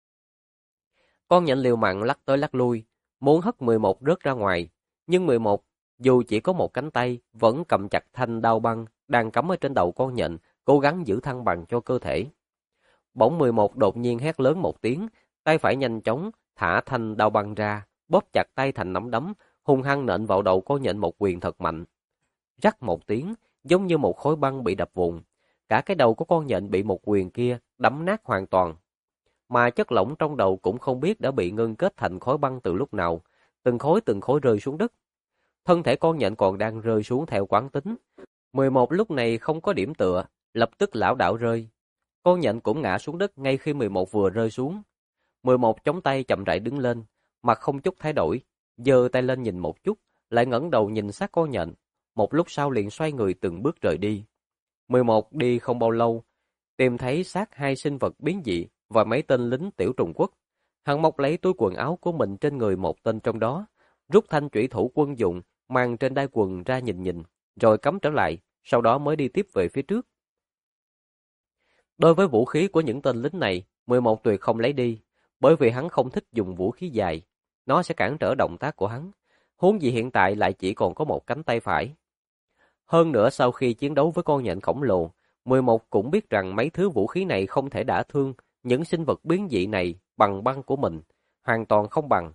Con nhện liều mạng lắc tới lắc lui, muốn hất 11 rớt ra ngoài. Nhưng 11, dù chỉ có một cánh tay, vẫn cầm chặt thanh đao băng đang cắm ở trên đầu con nhện, cố gắng giữ thăng bằng cho cơ thể. Bỗng 11 đột nhiên hét lớn một tiếng, tay phải nhanh chóng thả thanh đao băng ra, bóp chặt tay thành nắm đấm, hung hăng nện vào đầu con nhện một quyền thật mạnh. Rắc một tiếng, giống như một khối băng bị đập vụn. Cả cái đầu của con nhện bị một quyền kia đấm nát hoàn toàn. Mà chất lỏng trong đầu cũng không biết đã bị ngưng kết thành khối băng từ lúc nào, từng khối rơi xuống đất. Thân thể con nhện còn đang rơi xuống theo quán tính. 11 lúc này không có điểm tựa, lập tức lảo đảo rơi. Con nhện cũng ngã xuống đất ngay khi 11 vừa rơi xuống. 11 chống tay chậm rãi đứng lên, mặt không chút thay đổi, giơ tay lên nhìn một chút, lại ngẩng đầu nhìn sát con nhện. một lúc sau liền xoay người từng bước rời đi. 11 đi không bao lâu, tìm thấy xác hai sinh vật biến dị và mấy tên lính tiểu Trung Quốc. Hắn móc lấy túi quần áo của mình trên người một tên trong đó, rút thanh chủy thủ quân dụng mang trên đai quần ra nhìn nhìn, rồi cắm trở lại, sau đó mới đi tiếp về phía trước. Đối với vũ khí của những tên lính này, 11 tuyệt không lấy đi, bởi vì hắn không thích dùng vũ khí dài, nó sẽ cản trở động tác của hắn. Huống gì hiện tại lại chỉ còn có một cánh tay phải. Hơn nữa sau khi chiến đấu với con nhện khổng lồ, 11 cũng biết rằng mấy thứ vũ khí này không thể đả thương những sinh vật biến dị này bằng băng của mình, hoàn toàn không bằng.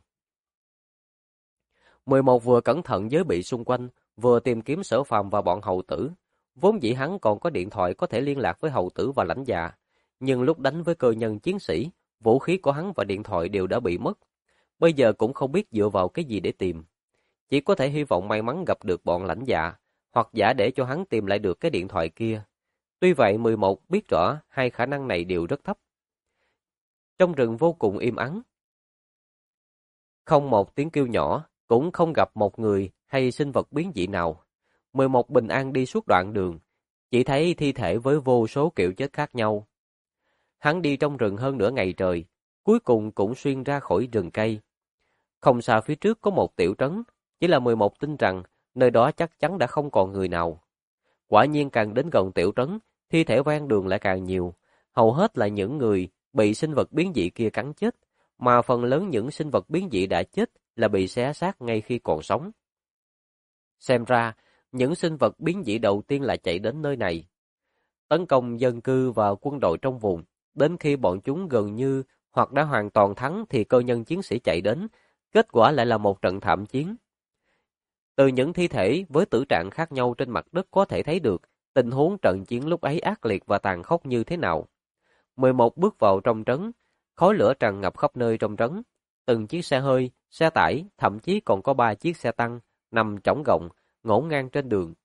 11 vừa cẩn thận giới bị xung quanh, vừa tìm kiếm Sở Phàm và bọn hầu tử. Vốn dĩ hắn còn có điện thoại có thể liên lạc với hầu tử và lãnh dạ, nhưng lúc đánh với cơ nhân chiến sĩ, vũ khí của hắn và điện thoại đều đã bị mất. Bây giờ cũng không biết dựa vào cái gì để tìm. Chỉ có thể hy vọng may mắn gặp được bọn lãnh dạ, hoặc giả để cho hắn tìm lại được cái điện thoại kia. Tuy vậy 11 biết rõ hai khả năng này đều rất thấp. Trong rừng vô cùng im ắng. Không một tiếng kêu nhỏ, cũng không gặp một người hay sinh vật biến dị nào. 11 bình an đi suốt đoạn đường, chỉ thấy thi thể với vô số kiểu chết khác nhau. Hắn đi trong rừng hơn nửa ngày trời, cuối cùng cũng xuyên ra khỏi rừng cây. Không xa phía trước có một tiểu trấn, chỉ là 11 tin rằng nơi đó chắc chắn đã không còn người nào. Quả nhiên càng đến gần tiểu trấn, thi thể ven đường lại càng nhiều, hầu hết là những người bị sinh vật biến dị kia cắn chết, mà phần lớn những sinh vật biến dị đã chết là bị xé xác ngay khi còn sống. Xem ra, những sinh vật biến dị đầu tiên là chạy đến nơi này, tấn công dân cư và quân đội trong vùng, đến khi bọn chúng gần như hoặc đã hoàn toàn thắng thì cơ nhân chiến sĩ chạy đến, kết quả lại là một trận thảm chiến. Từ những thi thể với tử trạng khác nhau trên mặt đất có thể thấy được tình huống trận chiến lúc ấy ác liệt và tàn khốc như thế nào. 11 bước vào trong trấn, khói lửa tràn ngập khắp nơi trong trấn. Từng chiếc xe hơi, xe tải, thậm chí còn có 3 chiếc xe tăng nằm trống gọng, ngổn ngang trên đường.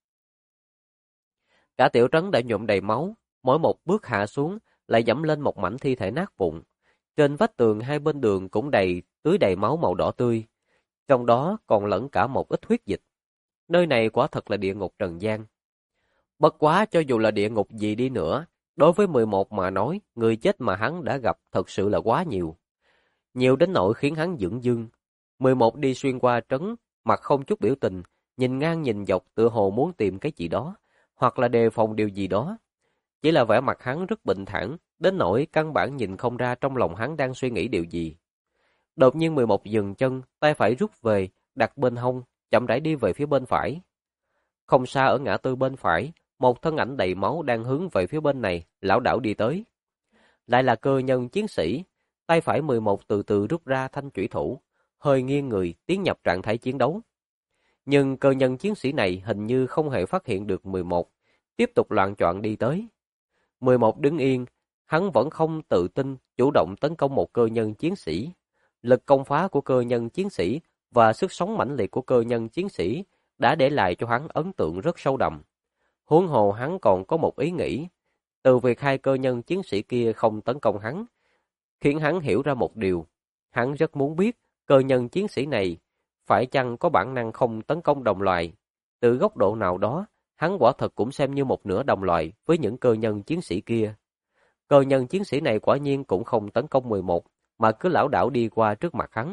Cả tiểu trấn đã nhuộm đầy máu, mỗi một bước hạ xuống lại dẫm lên một mảnh thi thể nát vụn. Trên vách tường hai bên đường cũng tưới đầy máu màu đỏ tươi, trong đó còn lẫn cả một ít huyết dịch. Nơi này quả thật là địa ngục trần gian. Bất quá cho dù là địa ngục gì đi nữa, đối với 11 mà nói, người chết mà hắn đã gặp thật sự là quá nhiều. Nhiều đến nỗi khiến hắn dửng dưng. 11 đi xuyên qua trấn, mặt không chút biểu tình, nhìn ngang nhìn dọc tựa hồ muốn tìm cái gì đó, hoặc là đề phòng điều gì đó. Chỉ là vẻ mặt hắn rất bình thản, đến nỗi căn bản nhìn không ra trong lòng hắn đang suy nghĩ điều gì. Đột nhiên 11 dừng chân, tay phải rút về, đặt bên hông, chậm rãi đi về phía bên phải. Không xa ở ngã tư bên phải, một thân ảnh đầy máu đang hướng về phía bên này, lảo đảo đi tới. Lại là cơ nhân chiến sĩ, tay phải 11 từ từ rút ra thanh chủy thủ, hơi nghiêng người tiến nhập trạng thái chiến đấu. Nhưng cơ nhân chiến sĩ này hình như không hề phát hiện được 11, tiếp tục loạng choạng đi tới. 11 đứng yên, hắn vẫn không tự tin chủ động tấn công một cơ nhân chiến sĩ. Lực công phá của cơ nhân chiến sĩ và sức sống mãnh liệt của cơ nhân chiến sĩ đã để lại cho hắn ấn tượng rất sâu đậm. Huống hồ hắn còn có một ý nghĩ, từ việc hai cơ nhân chiến sĩ kia không tấn công hắn, khiến hắn hiểu ra một điều. Hắn rất muốn biết cơ nhân chiến sĩ này phải chăng có bản năng không tấn công đồng loại. Từ góc độ nào đó, hắn quả thật cũng xem như một nửa đồng loại với những cơ nhân chiến sĩ kia. Cơ nhân chiến sĩ này quả nhiên cũng không tấn công 11, mà cứ lảo đảo đi qua trước mặt hắn.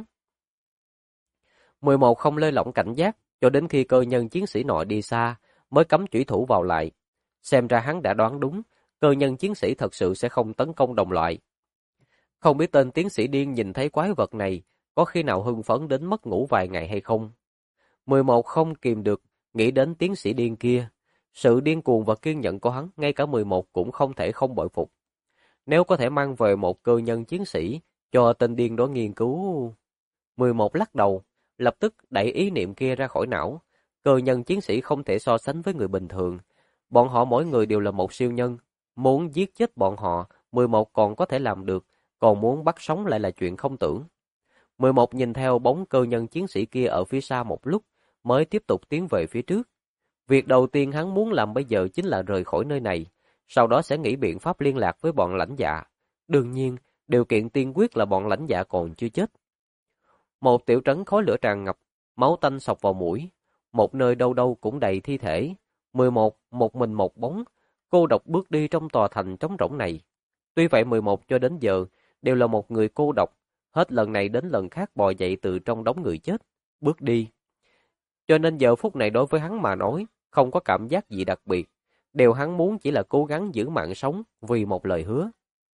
11 không lơi lỏng cảnh giác, cho đến khi cơ nhân chiến sĩ nọ đi xa, mới cắm chủy thủ vào lại. Xem ra hắn đã đoán đúng, cơ nhân chiến sĩ thật sự sẽ không tấn công đồng loại. Không biết tên tiến sĩ điên nhìn thấy quái vật này, có khi nào hưng phấn đến mất ngủ vài ngày hay không? 11 không kìm được, nghĩ đến tiến sĩ điên kia. Sự điên cuồng và kiên nhẫn của hắn, ngay cả 11 cũng không thể không bội phục. Nếu có thể mang về một cơ nhân chiến sĩ, cho tên điên đó nghiên cứu... 11 lắc đầu, lập tức đẩy ý niệm kia ra khỏi não. Cơ nhân chiến sĩ không thể so sánh với người bình thường. Bọn họ mỗi người đều là một siêu nhân. Muốn giết chết bọn họ, 11 còn có thể làm được, còn muốn bắt sống lại là chuyện không tưởng. 11 nhìn theo bóng cơ nhân chiến sĩ kia ở phía xa một lúc, mới tiếp tục tiến về phía trước. Việc đầu tiên hắn muốn làm bây giờ chính là rời khỏi nơi này, sau đó sẽ nghĩ biện pháp liên lạc với bọn lãnh dạ. Đương nhiên, điều kiện tiên quyết là bọn lãnh dạ còn chưa chết. Một tiểu trấn khói lửa tràn ngập, máu tanh xộc vào mũi. một nơi đâu đâu cũng đầy thi thể. 11, một mình một bóng, cô độc bước đi trong tòa thành trống rỗng này. Tuy vậy 11 cho đến giờ đều là một người cô độc, hết lần này đến lần khác bò dậy từ trong đống người chết, bước đi. Cho nên giờ phút này đối với hắn mà nói, không có cảm giác gì đặc biệt. Điều hắn muốn chỉ là cố gắng giữ mạng sống vì một lời hứa.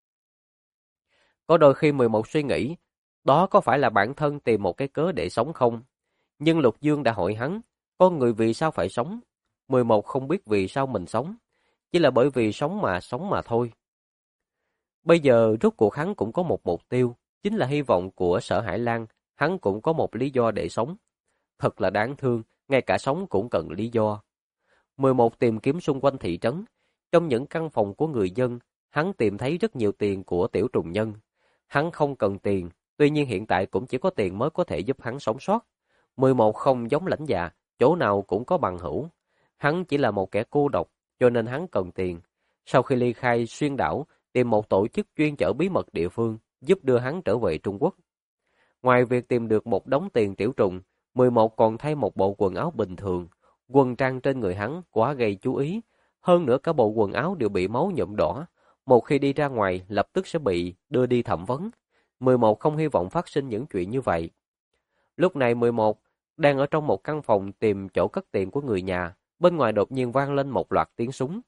Có đôi khi 11 suy nghĩ, đó có phải là bản thân tìm một cái cớ để sống không? Nhưng Lục Dương đã hỏi hắn, con người vì sao phải sống? 11 không biết vì sao mình sống, chỉ là bởi vì sống mà thôi. Bây giờ rốt cuộc hắn cũng có một mục tiêu, chính là hy vọng của Sở Hải Lang, hắn cũng có một lý do để sống. Thật là đáng thương, ngay cả sống cũng cần lý do. 11 tìm kiếm xung quanh thị trấn, trong những căn phòng của người dân, hắn tìm thấy rất nhiều tiền của tiểu trùng nhân. Hắn không cần tiền, tuy nhiên hiện tại cũng chỉ có tiền mới có thể giúp hắn sống sót. 11 không giống Lãnh Dạ, chỗ nào cũng có bằng hữu. Hắn chỉ là một kẻ cô độc, cho nên hắn cần tiền. Sau khi ly khai xuyên đảo, tìm một tổ chức chuyên chở bí mật địa phương, giúp đưa hắn trở về Trung Quốc. Ngoài việc tìm được một đống tiền tiểu trùng, 11 còn thay một bộ quần áo bình thường. Quần trang trên người hắn quá gây chú ý. Hơn nữa cả bộ quần áo đều bị máu nhuộm đỏ. Một khi đi ra ngoài, lập tức sẽ bị đưa đi thẩm vấn. 11 không hy vọng phát sinh những chuyện như vậy. Lúc này 11 đang ở trong một căn phòng tìm chỗ cất tiền của người nhà. Bên ngoài đột nhiên vang lên một loạt tiếng súng.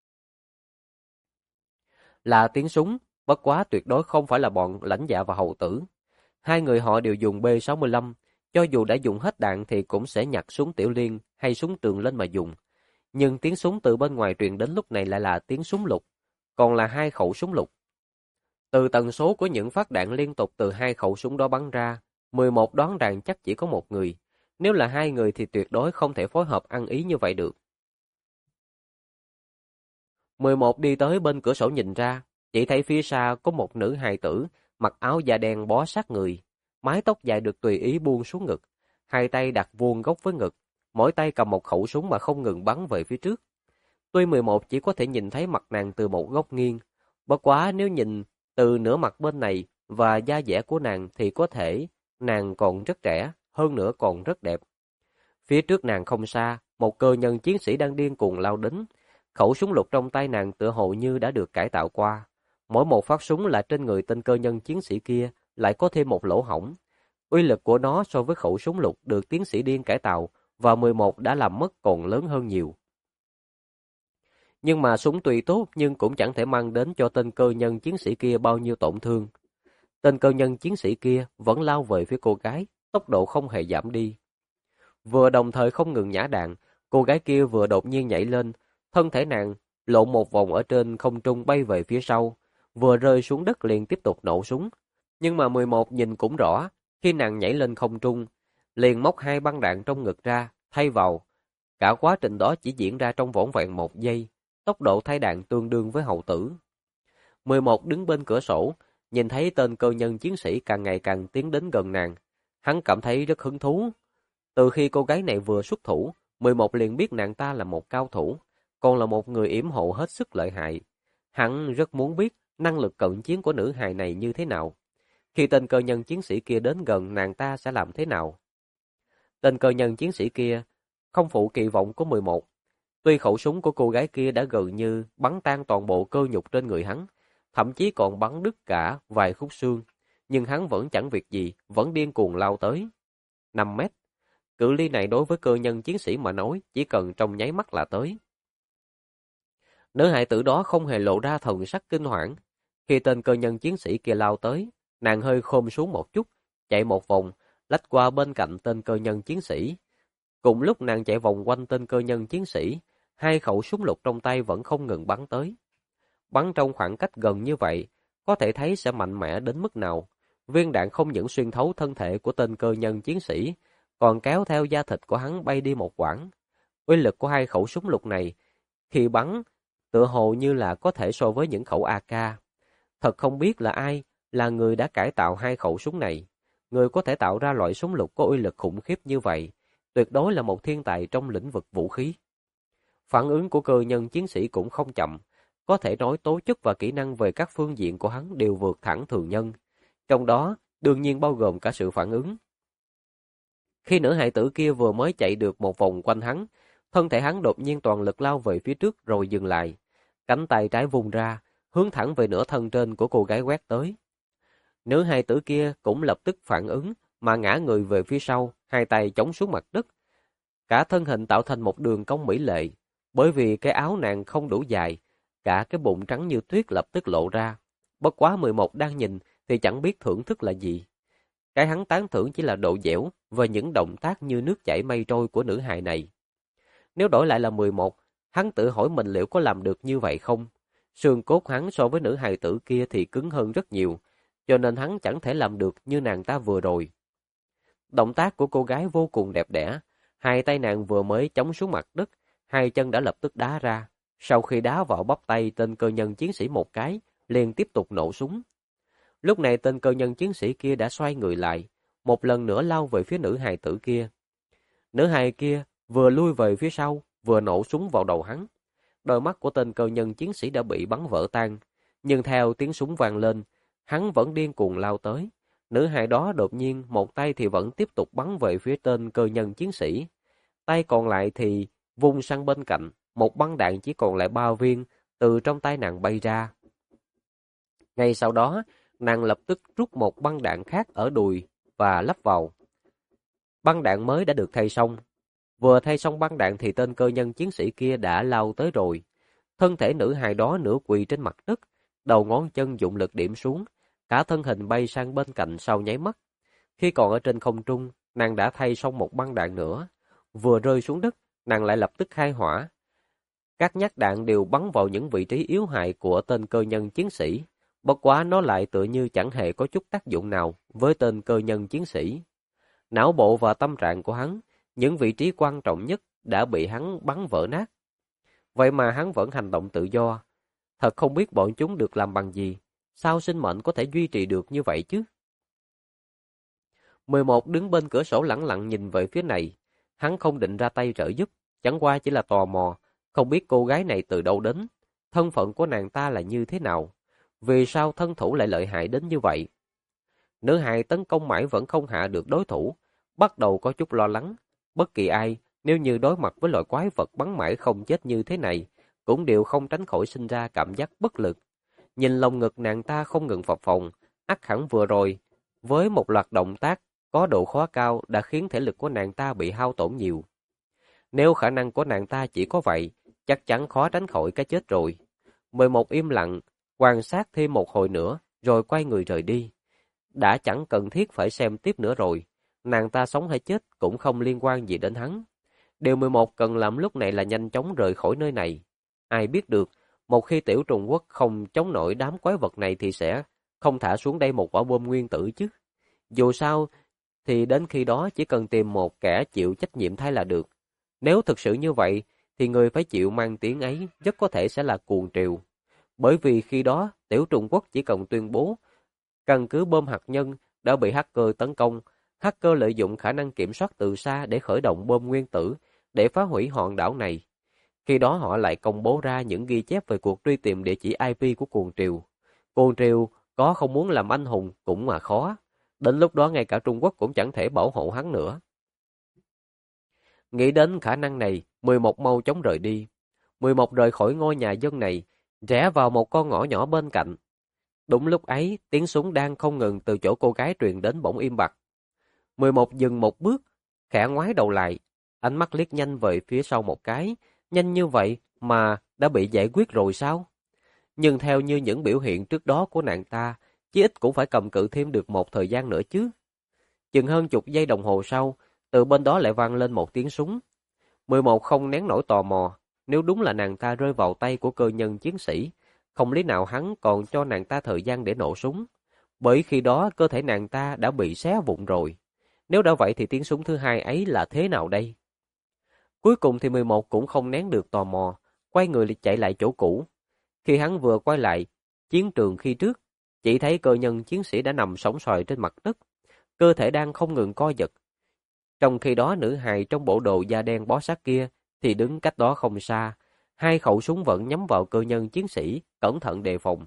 Là tiếng súng, bất quá tuyệt đối không phải là bọn Lãnh Dạ và Hầu Tử. Hai người họ đều dùng B65, cho dù đã dùng hết đạn thì cũng sẽ nhặt súng tiểu liên hay súng trường lên mà dùng. Nhưng tiếng súng từ bên ngoài truyền đến lúc này lại là tiếng súng lục, còn là hai khẩu súng lục. Từ tần số của những phát đạn liên tục từ hai khẩu súng đó bắn ra, 11 đoán rằng chắc chỉ có một người. Nếu là hai người thì tuyệt đối không thể phối hợp ăn ý như vậy được. 11 đi tới bên cửa sổ nhìn ra, chỉ thấy phía xa có một nữ hài tử, mặc áo da đen bó sát người, mái tóc dài được tùy ý buông xuống ngực, hai tay đặt vuông góc với ngực, mỗi tay cầm một khẩu súng mà không ngừng bắn về phía trước. Tuy 11 chỉ có thể nhìn thấy mặt nàng từ một góc nghiêng, bất quá nếu nhìn từ nửa mặt bên này và da dẻ của nàng thì có thể nàng còn rất trẻ, hơn nữa còn rất đẹp. Phía trước nàng không xa, một cơ nhân chiến sĩ đang điên cuồng lao đến. Khẩu súng lục trong tay nàng tựa hồ như đã được cải tạo qua. Mỗi một phát súng là trên người tên cơ nhân chiến sĩ kia lại có thêm một lỗ hổng. Uy lực của nó so với khẩu súng lục được tiến sĩ điên cải tạo và 11 đã làm mất còn lớn hơn nhiều. Nhưng mà súng tuy tốt nhưng cũng chẳng thể mang đến cho tên cơ nhân chiến sĩ kia bao nhiêu tổn thương. Tên cơ nhân chiến sĩ kia vẫn lao về phía cô gái, tốc độ không hề giảm đi. Vừa đồng thời không ngừng nhả đạn, cô gái kia vừa đột nhiên nhảy lên, thân thể nàng lộn một vòng ở trên không trung bay về phía sau, vừa rơi xuống đất liền tiếp tục nổ súng. Nhưng mà 11 nhìn cũng rõ, khi nàng nhảy lên không trung, liền móc hai băng đạn trong ngực ra, thay vào. Cả quá trình đó chỉ diễn ra trong vỏn vẹn 1 giây, tốc độ thay đạn tương đương với Hầu Tử. 11 đứng bên cửa sổ, nhìn thấy tên cơ nhân chiến sĩ càng ngày càng tiến đến gần nàng. Hắn cảm thấy rất hứng thú. Từ khi cô gái này vừa xuất thủ, 11 liền biết nàng ta là một cao thủ, còn là một người yểm hộ hết sức lợi hại. Hắn rất muốn biết năng lực cận chiến của nữ hài này như thế nào. Khi tên cơ nhân chiến sĩ kia đến gần nàng ta sẽ làm thế nào? Tên cơ nhân chiến sĩ kia không phụ kỳ vọng của 11. Tuy khẩu súng của cô gái kia đã gần như bắn tan toàn bộ cơ nhục trên người hắn, thậm chí còn bắn đứt cả vài khúc xương, nhưng hắn vẫn chẳng việc gì, vẫn điên cuồng lao tới. 5 mét. Cự ly này đối với cơ nhân chiến sĩ mà nói, chỉ cần trong nháy mắt là tới. Nữ hài tử đó không hề lộ ra thần sắc kinh hoảng. Khi tên cơ nhân chiến sĩ kia lao tới, nàng hơi khom xuống một chút, chạy một vòng, lách qua bên cạnh tên cơ nhân chiến sĩ. Cùng lúc nàng chạy vòng quanh tên cơ nhân chiến sĩ, hai khẩu súng lục trong tay vẫn không ngừng bắn tới. Bắn trong khoảng cách gần như vậy, có thể thấy sẽ mạnh mẽ đến mức nào. Viên đạn không những xuyên thấu thân thể của tên cơ nhân chiến sĩ, còn kéo theo da thịt của hắn bay đi một quãng. Uy lực của hai khẩu súng lục này, khi bắn, tựa hồ như là có thể so với những khẩu AK. Thật không biết là ai là người đã cải tạo hai khẩu súng này. Người có thể tạo ra loại súng lục có uy lực khủng khiếp như vậy, tuyệt đối là một thiên tài trong lĩnh vực vũ khí. Phản ứng của cơ nhân chiến sĩ cũng không chậm, có thể nói tố chất và kỹ năng về các phương diện của hắn đều vượt thẳng thường nhân. Trong đó, đương nhiên bao gồm cả sự phản ứng. Khi nữ hài tử kia vừa mới chạy được một vòng quanh hắn, thân thể hắn đột nhiên toàn lực lao về phía trước rồi dừng lại. Cánh tay trái vung ra, hướng thẳng về nửa thân trên của cô gái quét tới. Nữ hài tử kia cũng lập tức phản ứng, mà ngã người về phía sau, hai tay chống xuống mặt đất. Cả thân hình tạo thành một đường cong mỹ lệ, bởi vì cái áo nàng không đủ dài, cả cái bụng trắng như tuyết lập tức lộ ra. Bất quá 11 đang nhìn thì chẳng biết thưởng thức là gì. Cái hắn tán thưởng chỉ là độ dẻo và những động tác như nước chảy mây trôi của nữ hài này. Nếu đổi lại là 11, hắn tự hỏi mình liệu có làm được như vậy không? Xương cốt hắn so với nữ hài tử kia thì cứng hơn rất nhiều, cho nên hắn chẳng thể làm được như nàng ta vừa rồi. Động tác của cô gái vô cùng đẹp đẽ, hai tay nàng vừa mới chống xuống mặt đất, hai chân đã lập tức đá ra. Sau khi đá vào bắp tay tên cơ nhân chiến sĩ một cái, liền tiếp tục nổ súng. Lúc này tên cơ nhân chiến sĩ kia đã xoay người lại, một lần nữa lao về phía nữ hài tử kia. Nữ hài kia vừa lui về phía sau, vừa nổ súng vào đầu hắn. Đôi mắt của tên cơ nhân chiến sĩ đã bị bắn vỡ tan, nhưng theo tiếng súng vang lên, hắn vẫn điên cuồng lao tới. Nữ hài đó đột nhiên một tay thì vẫn tiếp tục bắn về phía tên cơ nhân chiến sĩ. Tay còn lại thì vung sang bên cạnh, một băng đạn chỉ còn lại 3 viên từ trong tay nàng bay ra. Ngay sau đó, nàng lập tức rút một băng đạn khác ở đùi và lắp vào. Băng đạn mới đã được thay xong. Vừa thay xong băng đạn thì tên cơ nhân chiến sĩ kia đã lao tới rồi. Thân thể nữ hài đó nửa quỳ trên mặt đất, đầu ngón chân dụng lực điểm xuống, cả thân hình bay sang bên cạnh sau nháy mắt. Khi còn ở trên không trung, nàng đã thay xong một băng đạn nữa. Vừa rơi xuống đất, nàng lại lập tức khai hỏa. Các nhát đạn đều bắn vào những vị trí yếu hại của tên cơ nhân chiến sĩ. Bất quá nó lại tựa như chẳng hề có chút tác dụng nào với tên cơ nhân chiến sĩ. Não bộ và tâm trạng của hắn, những vị trí quan trọng nhất đã bị hắn bắn vỡ nát. Vậy mà hắn vẫn hành động tự do. Thật không biết bọn chúng được làm bằng gì. Sao sinh mệnh có thể duy trì được như vậy chứ? 11 đứng bên cửa sổ lẳng lặng nhìn về phía này. Hắn không định ra tay trợ giúp, chẳng qua chỉ là tò mò, không biết cô gái này từ đâu đến, thân phận của nàng ta là như thế nào, vì sao thân thủ lại lợi hại đến như vậy. Nữ hài tấn công mãi vẫn không hạ được đối thủ, bắt đầu có chút lo lắng. Bất kỳ ai, nếu như đối mặt với loại quái vật bắn mãi không chết như thế này, cũng đều không tránh khỏi sinh ra cảm giác bất lực. Nhìn lồng ngực nàng ta không ngừng phập phồng, ắt hẳn vừa rồi, với một loạt động tác có độ khó cao đã khiến thể lực của nàng ta bị hao tổn nhiều. Nếu khả năng của nàng ta chỉ có vậy, chắc chắn khó tránh khỏi cái chết rồi. 11 im lặng, quan sát thêm một hồi nữa, rồi quay người rời đi. Đã chẳng cần thiết phải xem tiếp nữa rồi, nàng ta sống hay chết cũng không liên quan gì đến hắn. Điều 11 cần làm lúc này là nhanh chóng rời khỏi nơi này. Ai biết được, một khi Tiểu Trùng Quốc không chống nổi đám quái vật này thì sẽ không thả xuống đây một quả bom nguyên tử chứ. Dù sao, thì đến khi đó chỉ cần tìm một kẻ chịu trách nhiệm thay là được. Nếu thực sự như vậy, thì người phải chịu mang tiếng ấy rất có thể sẽ là cuồng triều. Bởi vì khi đó, Tiểu Trùng Quốc chỉ cần tuyên bố căn cứ bom hạt nhân đã bị hacker tấn công. Hacker lợi dụng khả năng kiểm soát từ xa để khởi động bom nguyên tử, để phá hủy hòn đảo này. Khi đó họ lại công bố ra những ghi chép về cuộc truy tìm địa chỉ IP của cuồng triều. Cuồng triều có không muốn làm anh hùng cũng mà khó. Đến lúc đó ngay cả Trung Quốc cũng chẳng thể bảo hộ hắn nữa. Nghĩ đến khả năng này, 11 mau chóng rời đi. 11 rời khỏi ngôi nhà dân này, rẽ vào một con ngõ nhỏ bên cạnh. Đúng lúc ấy, tiếng súng đang không ngừng từ chỗ cô gái truyền đến bỗng im bặt. 11 dừng một bước, khẽ ngoái đầu lại, ánh mắt liếc nhanh về phía sau một cái, nhanh như vậy mà đã bị giải quyết rồi sao? Nhưng theo như những biểu hiện trước đó của nàng ta, chí ít cũng phải cầm cự thêm được một thời gian nữa chứ. Chừng hơn chục giây đồng hồ sau, từ bên đó lại vang lên một tiếng súng. 11 không nén nổi tò mò, nếu đúng là nàng ta rơi vào tay của cơ nhân chiến sĩ, không lý nào hắn còn cho nàng ta thời gian để nổ súng. Bởi khi đó cơ thể nàng ta đã bị xé vụn rồi. Nếu đã vậy thì tiếng súng thứ hai ấy là thế nào đây? Cuối cùng thì 11 cũng không nén được tò mò, quay người chạy lại chỗ cũ. Khi hắn vừa quay lại, chiến trường khi trước, chỉ thấy cơ nhân chiến sĩ đã nằm sóng xoài trên mặt đất, cơ thể đang không ngừng co giật. Trong khi đó nữ hài trong bộ đồ da đen bó sát kia thì đứng cách đó không xa, hai khẩu súng vẫn nhắm vào cơ nhân chiến sĩ, cẩn thận đề phòng.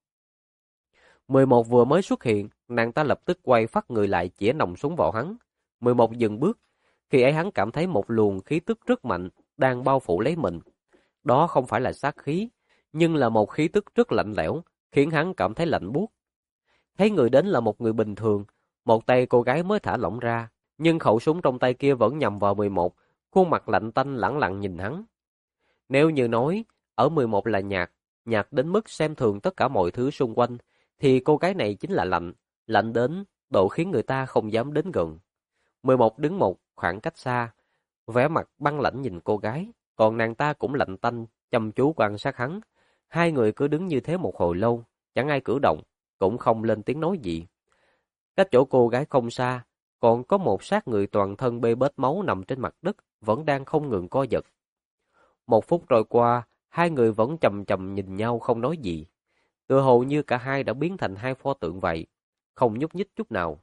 11 vừa mới xuất hiện, nàng ta lập tức quay phát người lại chĩa nòng súng vào hắn. 11 dừng bước. Khi ấy hắn cảm thấy một luồng khí tức rất mạnh đang bao phủ lấy mình. Đó không phải là sát khí, nhưng là một khí tức rất lạnh lẽo, khiến hắn cảm thấy lạnh buốt. Thấy người đến là một người bình thường, một tay cô gái mới thả lỏng ra, nhưng khẩu súng trong tay kia vẫn nhằm vào 11, khuôn mặt lạnh tanh lẳng lặng nhìn hắn. Nếu như nói, ở 11 là nhạt, nhạt đến mức xem thường tất cả mọi thứ xung quanh, thì cô gái này chính là lạnh, lạnh đến độ khiến người ta không dám đến gần. 11 đứng một khoảng cách xa, vẻ mặt băng lãnh nhìn cô gái, còn nàng ta cũng lạnh tanh, chăm chú quan sát hắn. Hai người cứ đứng như thế một hồi lâu, chẳng ai cử động, cũng không lên tiếng nói gì. Cách chỗ cô gái không xa, còn có một xác người toàn thân bê bết máu nằm trên mặt đất, vẫn đang không ngừng co giật. Một phút trôi qua, hai người vẫn chầm chầm nhìn nhau không nói gì. Tựa hồ như cả hai đã biến thành hai pho tượng vậy, không nhúc nhích chút nào.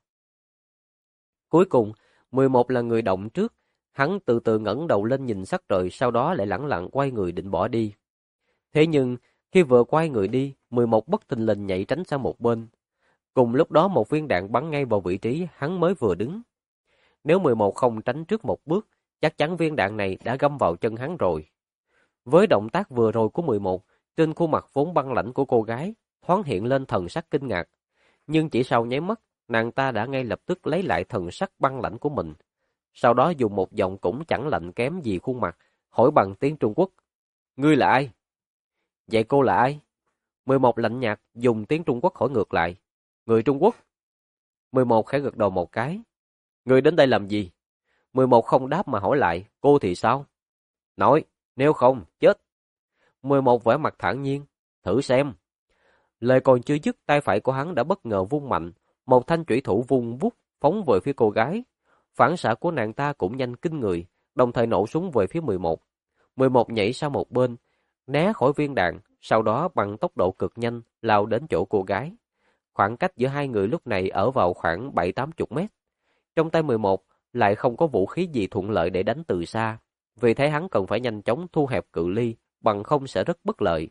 Cuối cùng, 11 là người động trước, hắn từ từ ngẩng đầu lên nhìn sắc trời, sau đó lại lẳng lặng quay người định bỏ đi. Thế nhưng, khi vừa quay người đi, 11 bất thình lình nhảy tránh sang một bên. Cùng lúc đó một viên đạn bắn ngay vào vị trí hắn mới vừa đứng. Nếu 11 không tránh trước một bước, chắc chắn viên đạn này đã găm vào chân hắn rồi. Với động tác vừa rồi của 11, trên khuôn mặt vốn băng lãnh của cô gái, thoáng hiện lên thần sắc kinh ngạc. Nhưng chỉ sau nháy mắt, nàng ta đã ngay lập tức lấy lại thần sắc băng lãnh của mình. Sau đó dùng một giọng cũng chẳng lạnh kém gì khuôn mặt, hỏi bằng tiếng Trung Quốc. Ngươi là ai? Vậy cô là ai? 11 lạnh nhạt, dùng tiếng Trung Quốc hỏi ngược lại. Người Trung Quốc. 11 khẽ gật đầu một cái. Ngươi đến đây làm gì? 11 không đáp mà hỏi lại, cô thì sao? Nói, nếu không, chết. 11 vẻ mặt thản nhiên, thử xem. Lời còn chưa dứt, tay phải của hắn đã bất ngờ vung mạnh, một thanh chủy thủ vung vút phóng về phía cô gái. Phản xạ của nàng ta cũng nhanh kinh người, đồng thời nổ súng về phía 11. 11 nhảy sang một bên, né khỏi viên đạn, sau đó bằng tốc độ cực nhanh lao đến chỗ cô gái. Khoảng cách giữa hai người lúc này ở vào khoảng 7-80 mét. Trong tay 11 lại không có vũ khí gì thuận lợi để đánh từ xa, vì thế hắn cần phải nhanh chóng thu hẹp cự ly, bằng không sẽ rất bất lợi.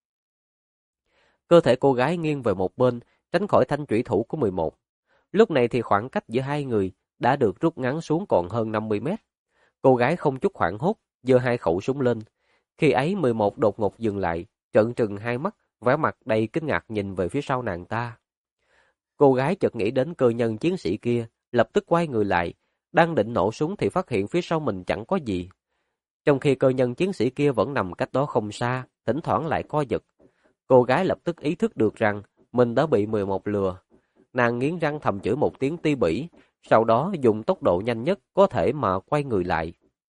Cơ thể cô gái nghiêng về một bên, tránh khỏi thanh chủy thủ của 11. Lúc này thì khoảng cách giữa hai người đã được rút ngắn xuống còn hơn 50 mét. Cô gái không chút hoảng hốt, giơ hai khẩu súng lên. Khi ấy 11 đột ngột dừng lại, trợn trừng hai mắt, vẻ mặt đầy kinh ngạc nhìn về phía sau nàng ta. Cô gái chợt nghĩ đến cơ nhân chiến sĩ kia, lập tức quay người lại, đang định nổ súng thì phát hiện phía sau mình chẳng có gì. Trong khi cơ nhân chiến sĩ kia vẫn nằm cách đó không xa, thỉnh thoảng lại co giật. Cô gái lập tức ý thức được rằng mình đã bị 11 lừa. Nàng nghiến răng thầm chửi một tiếng ti bỉ, sau đó dùng tốc độ nhanh nhất có thể mà quay người lại.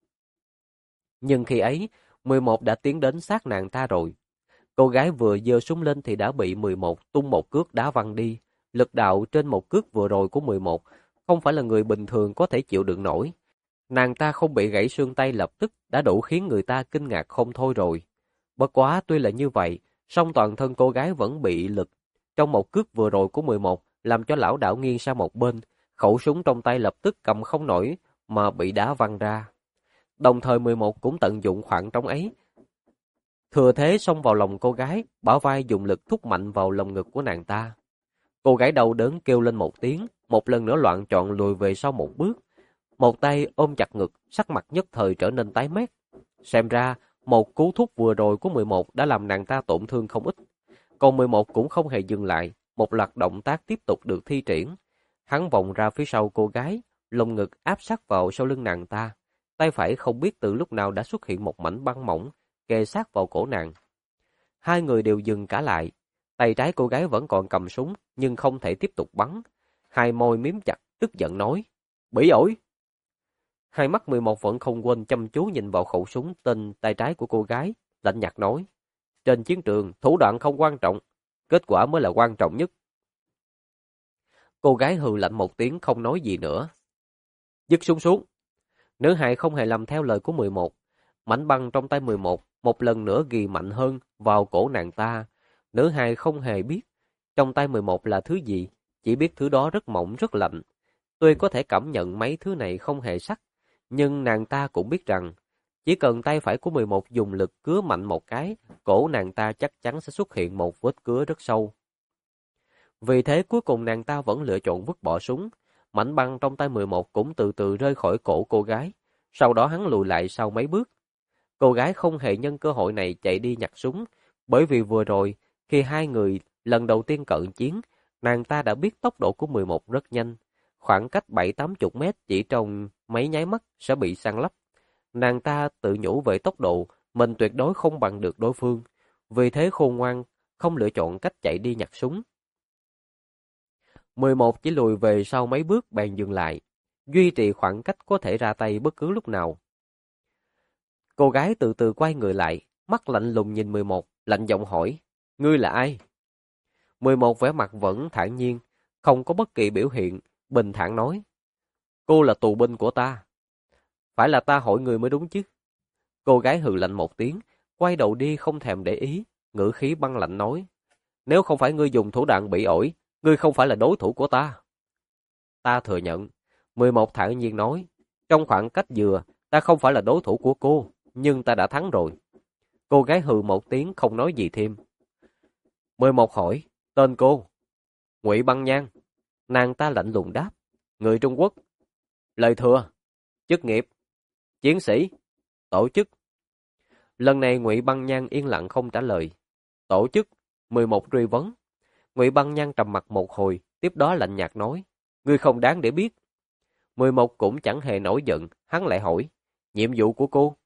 Nhưng khi ấy, 11 đã tiến đến sát nàng ta rồi. Cô gái vừa giơ súng lên thì đã bị 11 tung một cước đá văng đi. Lực đạo trên một cước vừa rồi của 11 không phải là người bình thường có thể chịu đựng nổi. Nàng ta không bị gãy xương tay lập tức đã đủ khiến người ta kinh ngạc không thôi rồi. Bất quá tuy là như vậy, song toàn thân cô gái vẫn bị lực trong một cước vừa rồi của 11 làm cho lão đảo nghiêng sang một bên, khẩu súng trong tay lập tức cầm không nổi mà bị đá văng ra. Đồng thời 11 cũng tận dụng khoảng trống ấy, thừa thế xông vào lòng cô gái, bả vai dùng lực thúc mạnh vào lồng ngực của nàng ta. Cô gái đau đớn kêu lên một tiếng, một lần nữa loạn trọn lùi về sau một bước. Một tay ôm chặt ngực, sắc mặt nhất thời trở nên tái mét. Xem ra, một cú thúc vừa rồi của 11 đã làm nàng ta tổn thương không ít. Còn 11 cũng không hề dừng lại, một loạt động tác tiếp tục được thi triển. Hắn vòng ra phía sau cô gái, lồng ngực áp sát vào sau lưng nàng ta. Tay phải không biết từ lúc nào đã xuất hiện một mảnh băng mỏng, kề sát vào cổ nàng. Hai người đều dừng cả lại. Tay trái cô gái vẫn còn cầm súng, nhưng không thể tiếp tục bắn. Hai môi miếm chặt, tức giận nói. Bỉ ổi! Hai mắt 11 vẫn không quên chăm chú nhìn vào khẩu súng tên tay trái của cô gái, lạnh nhạt nói. Trên chiến trường, thủ đoạn không quan trọng, kết quả mới là quan trọng nhất. Cô gái hừ lạnh một tiếng không nói gì nữa. Dứt súng xuống. Nữ hài không hề làm theo lời của 11. Mảnh băng trong tay 11 một lần nữa ghi mạnh hơn vào cổ nàng ta. Nữ hài không hề biết trong tay 11 là thứ gì, chỉ biết thứ đó rất mỏng rất lạnh. Tuy có thể cảm nhận mấy thứ này không hề sắc, nhưng nàng ta cũng biết rằng chỉ cần tay phải của 11 dùng lực cứa mạnh một cái, cổ nàng ta chắc chắn sẽ xuất hiện một vết cứa rất sâu. Vì thế cuối cùng nàng ta vẫn lựa chọn vứt bỏ súng. Mảnh băng trong tay 11 cũng từ từ rơi khỏi cổ cô gái. Sau đó hắn lùi lại sau mấy bước. Cô gái không hề nhân cơ hội này chạy đi nhặt súng, bởi vì vừa rồi, khi hai người lần đầu tiên cận chiến, nàng ta đã biết tốc độ của 11 rất nhanh. Khoảng cách 7-80 mét chỉ trong mấy nháy mắt sẽ bị san lấp. Nàng ta tự nhủ về tốc độ, mình tuyệt đối không bằng được đối phương. Vì thế khôn ngoan, không lựa chọn cách chạy đi nhặt súng. 11 chỉ lùi về sau mấy bước bèn dừng lại, duy trì khoảng cách có thể ra tay bất cứ lúc nào. Cô gái từ từ quay người lại, mắt lạnh lùng nhìn 11, lạnh giọng hỏi, ngươi là ai? 11 vẻ mặt vẫn thản nhiên, không có bất kỳ biểu hiện, bình thản nói, cô là tù binh của ta. Phải là ta hỏi người mới đúng chứ. Cô gái hừ lạnh một tiếng, quay đầu đi không thèm để ý, ngữ khí băng lạnh nói, nếu không phải ngươi dùng thủ đoạn bị ổi, ngươi không phải là đối thủ của ta. Ta thừa nhận. 11 thản nhiên nói, trong khoảng cách dừa, ta không phải là đối thủ của cô, nhưng ta đã thắng rồi. Cô gái hừ một tiếng không nói gì thêm. 11 hỏi, tên cô? Ngụy Băng Nhan. Nàng ta lạnh lùng đáp, người Trung Quốc. Lời thừa, chức nghiệp, chiến sĩ, tổ chức. Lần này Ngụy Băng Nhan yên lặng không trả lời. Tổ chức, 11 truy vấn. Ngụy Băng Nhan trầm mặt một hồi, tiếp đó lạnh nhạt nói, ngươi không đáng để biết. 11 cũng chẳng hề nổi giận, hắn lại hỏi, nhiệm vụ của cô?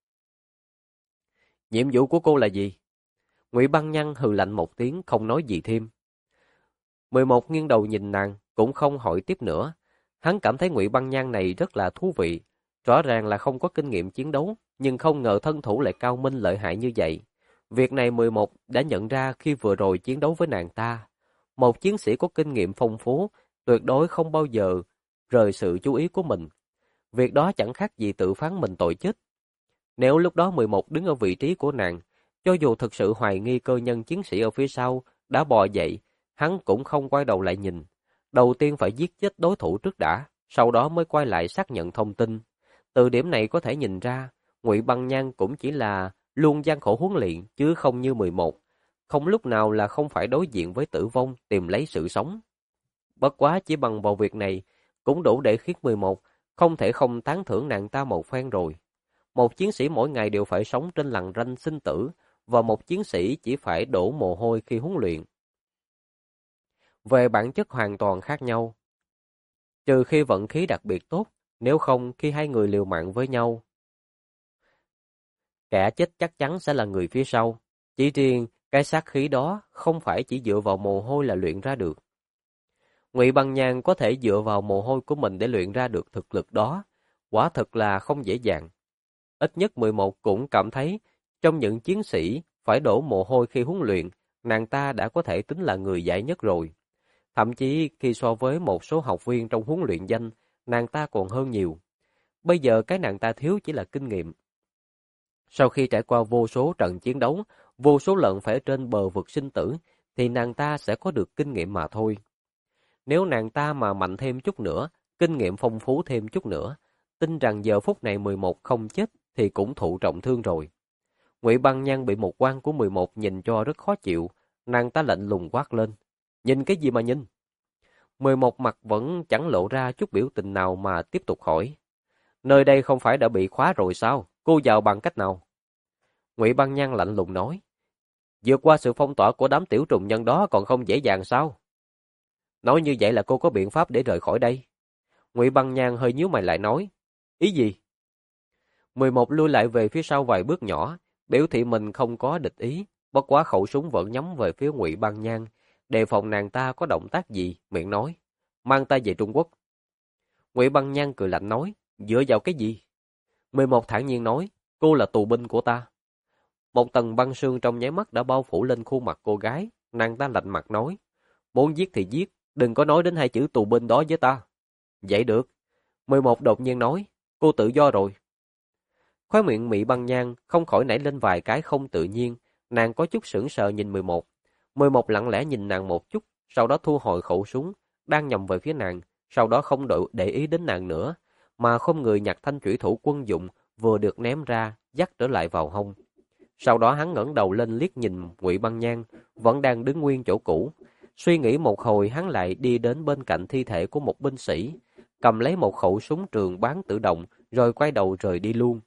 Nhiệm vụ của cô là gì? Ngụy Băng Nhan hừ lạnh một tiếng không nói gì thêm. 11 nghiêng đầu nhìn nàng, cũng không hỏi tiếp nữa. Hắn cảm thấy Ngụy Băng Nhan này rất là thú vị, rõ ràng là không có kinh nghiệm chiến đấu, nhưng không ngờ thân thủ lại cao minh lợi hại như vậy. Việc này 11 đã nhận ra khi vừa rồi chiến đấu với nàng ta. Một chiến sĩ có kinh nghiệm phong phú, tuyệt đối không bao giờ rời sự chú ý của mình. Việc đó chẳng khác gì tự phán mình tội chết. Nếu lúc đó 11 đứng ở vị trí của nàng, cho dù thực sự hoài nghi cơ nhân chiến sĩ ở phía sau đã bò dậy, hắn cũng không quay đầu lại nhìn. Đầu tiên phải giết chết đối thủ trước đã, sau đó mới quay lại xác nhận thông tin. Từ điểm này có thể nhìn ra, Ngụy Băng Nhan cũng chỉ là luôn gian khổ huấn luyện chứ không như 11. Không lúc nào là không phải đối diện với tử vong tìm lấy sự sống. Bất quá chỉ bằng vào việc này, cũng đủ để khiến 11 không thể không tán thưởng nàng ta một phen rồi. Một chiến sĩ mỗi ngày đều phải sống trên lằn ranh sinh tử, và một chiến sĩ chỉ phải đổ mồ hôi khi huấn luyện. Về bản chất hoàn toàn khác nhau. Trừ khi vận khí đặc biệt tốt, nếu không khi hai người liều mạng với nhau, kẻ chết chắc chắn sẽ là người phía sau. Chỉ riêng cái sát khí đó không phải chỉ dựa vào mồ hôi là luyện ra được. Ngụy Băng Nhan có thể dựa vào mồ hôi của mình để luyện ra được thực lực đó, quả thực là không dễ dàng. Ít nhất 11 cũng cảm thấy, trong những chiến sĩ phải đổ mồ hôi khi huấn luyện, nàng ta đã có thể tính là người giỏi nhất rồi. Thậm chí khi so với một số học viên trong huấn luyện danh, nàng ta còn hơn nhiều. Bây giờ cái nàng ta thiếu chỉ là kinh nghiệm. Sau khi trải qua vô số trận chiến đấu, vô số lần phải trên bờ vực sinh tử, thì nàng ta sẽ có được kinh nghiệm mà thôi. Nếu nàng ta mà mạnh thêm chút nữa, kinh nghiệm phong phú thêm chút nữa, tin rằng giờ phút này 11 không chết thì cũng thụ trọng thương rồi. Ngụy Băng Nhan bị một quan của 11 nhìn cho rất khó chịu, nàng ta lạnh lùng quát lên. Nhìn cái gì mà nhìn? 11 mặt vẫn chẳng lộ ra chút biểu tình nào mà tiếp tục hỏi. Nơi đây không phải đã bị khóa rồi sao? Cô vào bằng cách nào? Ngụy Băng Nhan lạnh lùng nói. Vượt qua sự phong tỏa của đám tiểu trùng nhân đó còn không dễ dàng sao? Nói như vậy là cô có biện pháp để rời khỏi đây. Ngụy Băng Nhan hơi nhíu mày lại nói. Ý gì? 11 lui lại về phía sau vài bước nhỏ, biểu thị mình không có địch ý, bất quá khẩu súng vẫn nhắm về phía Ngụy Băng Nhan, đề phòng nàng ta có động tác gì, miệng nói, mang ta về Trung Quốc. Ngụy Băng Nhan cười lạnh nói, dựa vào cái gì? 11 thản nhiên nói, cô là tù binh của ta. Một tầng băng sương trong nháy mắt đã bao phủ lên khuôn mặt cô gái, nàng ta lạnh mặt nói, muốn giết thì giết, đừng có nói đến hai chữ tù binh đó với ta. Vậy được. 11 đột nhiên nói, cô tự do rồi. Khóe miệng Ngụy Băng Nhan không khỏi nảy lên vài cái không tự nhiên, nàng có chút sững sờ nhìn 11. 11 lặng lẽ nhìn nàng một chút, sau đó thu hồi khẩu súng, đang nhằm về phía nàng, sau đó không để ý đến nàng nữa, mà không người nhặt thanh chủy thủ quân dụng vừa được ném ra, dắt trở lại vào hông. Sau đó hắn ngẩng đầu lên liếc nhìn Ngụy Băng Nhan, vẫn đang đứng nguyên chỗ cũ. Suy nghĩ một hồi hắn lại đi đến bên cạnh thi thể của một binh sĩ, cầm lấy một khẩu súng trường bán tự động rồi quay đầu rời đi luôn.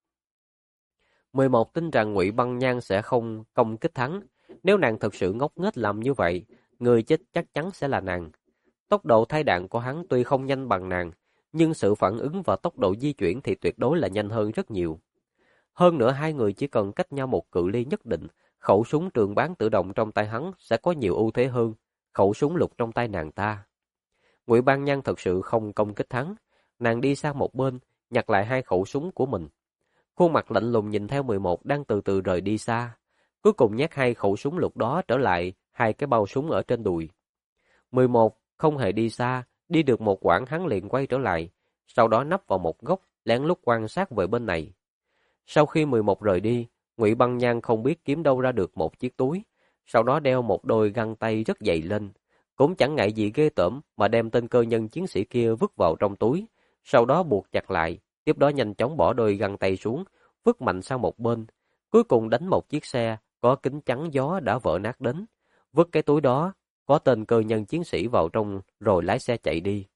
11 tin rằng Ngụy Băng Nhan sẽ không công kích hắn. Nếu nàng thực sự ngốc nghếch làm như vậy, người chết chắc chắn sẽ là nàng. Tốc độ thay đạn của hắn tuy không nhanh bằng nàng, nhưng sự phản ứng và tốc độ di chuyển thì tuyệt đối là nhanh hơn rất nhiều. Hơn nữa hai người chỉ cần cách nhau một cự ly nhất định, khẩu súng trường bán tự động trong tay hắn sẽ có nhiều ưu thế hơn khẩu súng lục trong tay nàng ta. Ngụy Băng Nhan thật sự không công kích hắn, nàng đi sang một bên, nhặt lại hai khẩu súng của mình. Khuôn mặt lạnh lùng nhìn theo 11 đang từ từ rời đi xa, cuối cùng nhét hai khẩu súng lục đó trở lại hai cái bao súng ở trên đùi. 11 không hề đi xa, đi được một quãng hắn liền quay trở lại, sau đó nấp vào một góc, lén lút quan sát về bên này. Sau khi 11 rời đi, Ngụy Băng Nhan không biết kiếm đâu ra được một chiếc túi, sau đó đeo một đôi găng tay rất dày lên, cũng chẳng ngại gì ghê tởm mà đem tên cơ nhân chiến sĩ kia vứt vào trong túi, sau đó buộc chặt lại, tiếp đó nhanh chóng bỏ đôi găng tay xuống, vứt mạnh sang một bên, cuối cùng đánh một chiếc xe có kính chắn gió đã vỡ nát đến, vứt cái túi đó có tên cơ nhân chiến sĩ vào trong rồi lái xe chạy đi.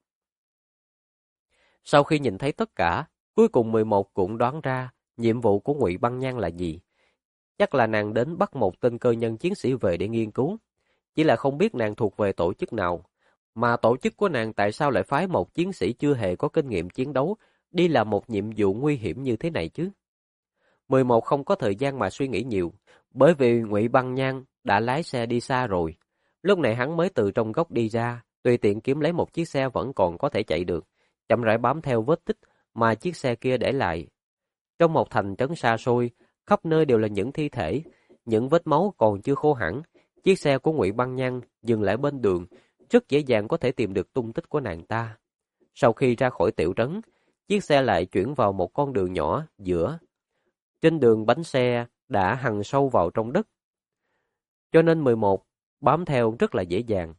Sau khi nhìn thấy tất cả, cuối cùng 11 cũng đoán ra nhiệm vụ của Ngụy Băng Nhan là gì. Chắc là nàng đến bắt một tên cơ nhân chiến sĩ về để nghiên cứu. Chỉ là không biết nàng thuộc về tổ chức nào, mà tổ chức của nàng tại sao lại phái một chiến sĩ chưa hề có kinh nghiệm chiến đấu đi làm một nhiệm vụ nguy hiểm như thế này chứ. 11 không có thời gian mà suy nghĩ nhiều, bởi vì Ngụy Băng Nhan đã lái xe đi xa rồi. Lúc này hắn mới từ trong góc đi ra, tùy tiện kiếm lấy một chiếc xe vẫn còn có thể chạy được, chậm rãi bám theo vết tích mà chiếc xe kia để lại. Trong một thành trấn xa xôi, khắp nơi đều là những thi thể, những vết máu còn chưa khô hẳn. Chiếc xe của Ngụy Băng Nhan dừng lại bên đường, rất dễ dàng có thể tìm được tung tích của nàng ta. Sau khi ra khỏi tiểu trấn, chiếc xe lại chuyển vào một con đường nhỏ giữa. Trên đường bánh xe đã hằn sâu vào trong đất, cho nên 11 bám theo rất là dễ dàng.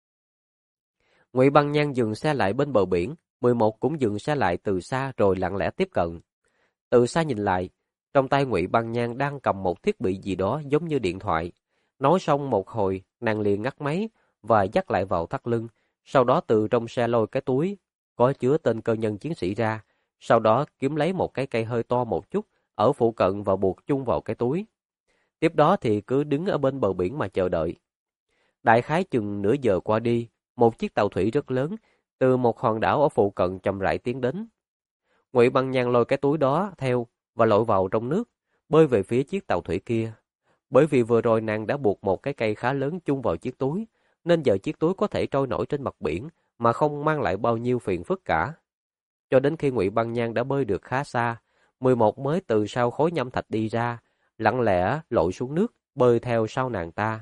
Ngụy Băng Nhan dừng xe lại bên bờ biển, 11 cũng dừng xe lại từ xa rồi lặng lẽ tiếp cận. Từ xa nhìn lại, trong tay Ngụy Băng Nhan đang cầm một thiết bị gì đó giống như điện thoại. Nói xong một hồi, nàng liền ngắt máy và dắt lại vào thắt lưng, sau đó từ trong xe lôi cái túi có chứa tên cơ nhân chiến sĩ ra, sau đó kiếm lấy một cái cây hơi to một chút ở phụ cận và buộc chung vào cái túi. Tiếp đó thì cứ đứng ở bên bờ biển mà chờ đợi. Đại khái chừng nửa giờ qua đi, một chiếc tàu thủy rất lớn từ một hòn đảo ở phụ cận chậm rãi tiến đến. Ngụy Băng Nhan lôi cái túi đó theo và lội vào trong nước, bơi về phía chiếc tàu thủy kia. Bởi vì vừa rồi nàng đã buộc một cái cây khá lớn chung vào chiếc túi, nên giờ chiếc túi có thể trôi nổi trên mặt biển mà không mang lại bao nhiêu phiền phức cả. Cho đến khi Ngụy Băng Nhan đã bơi được khá xa, 11 mới từ sau khối nham thạch đi ra, lặng lẽ lội xuống nước, bơi theo sau nàng ta.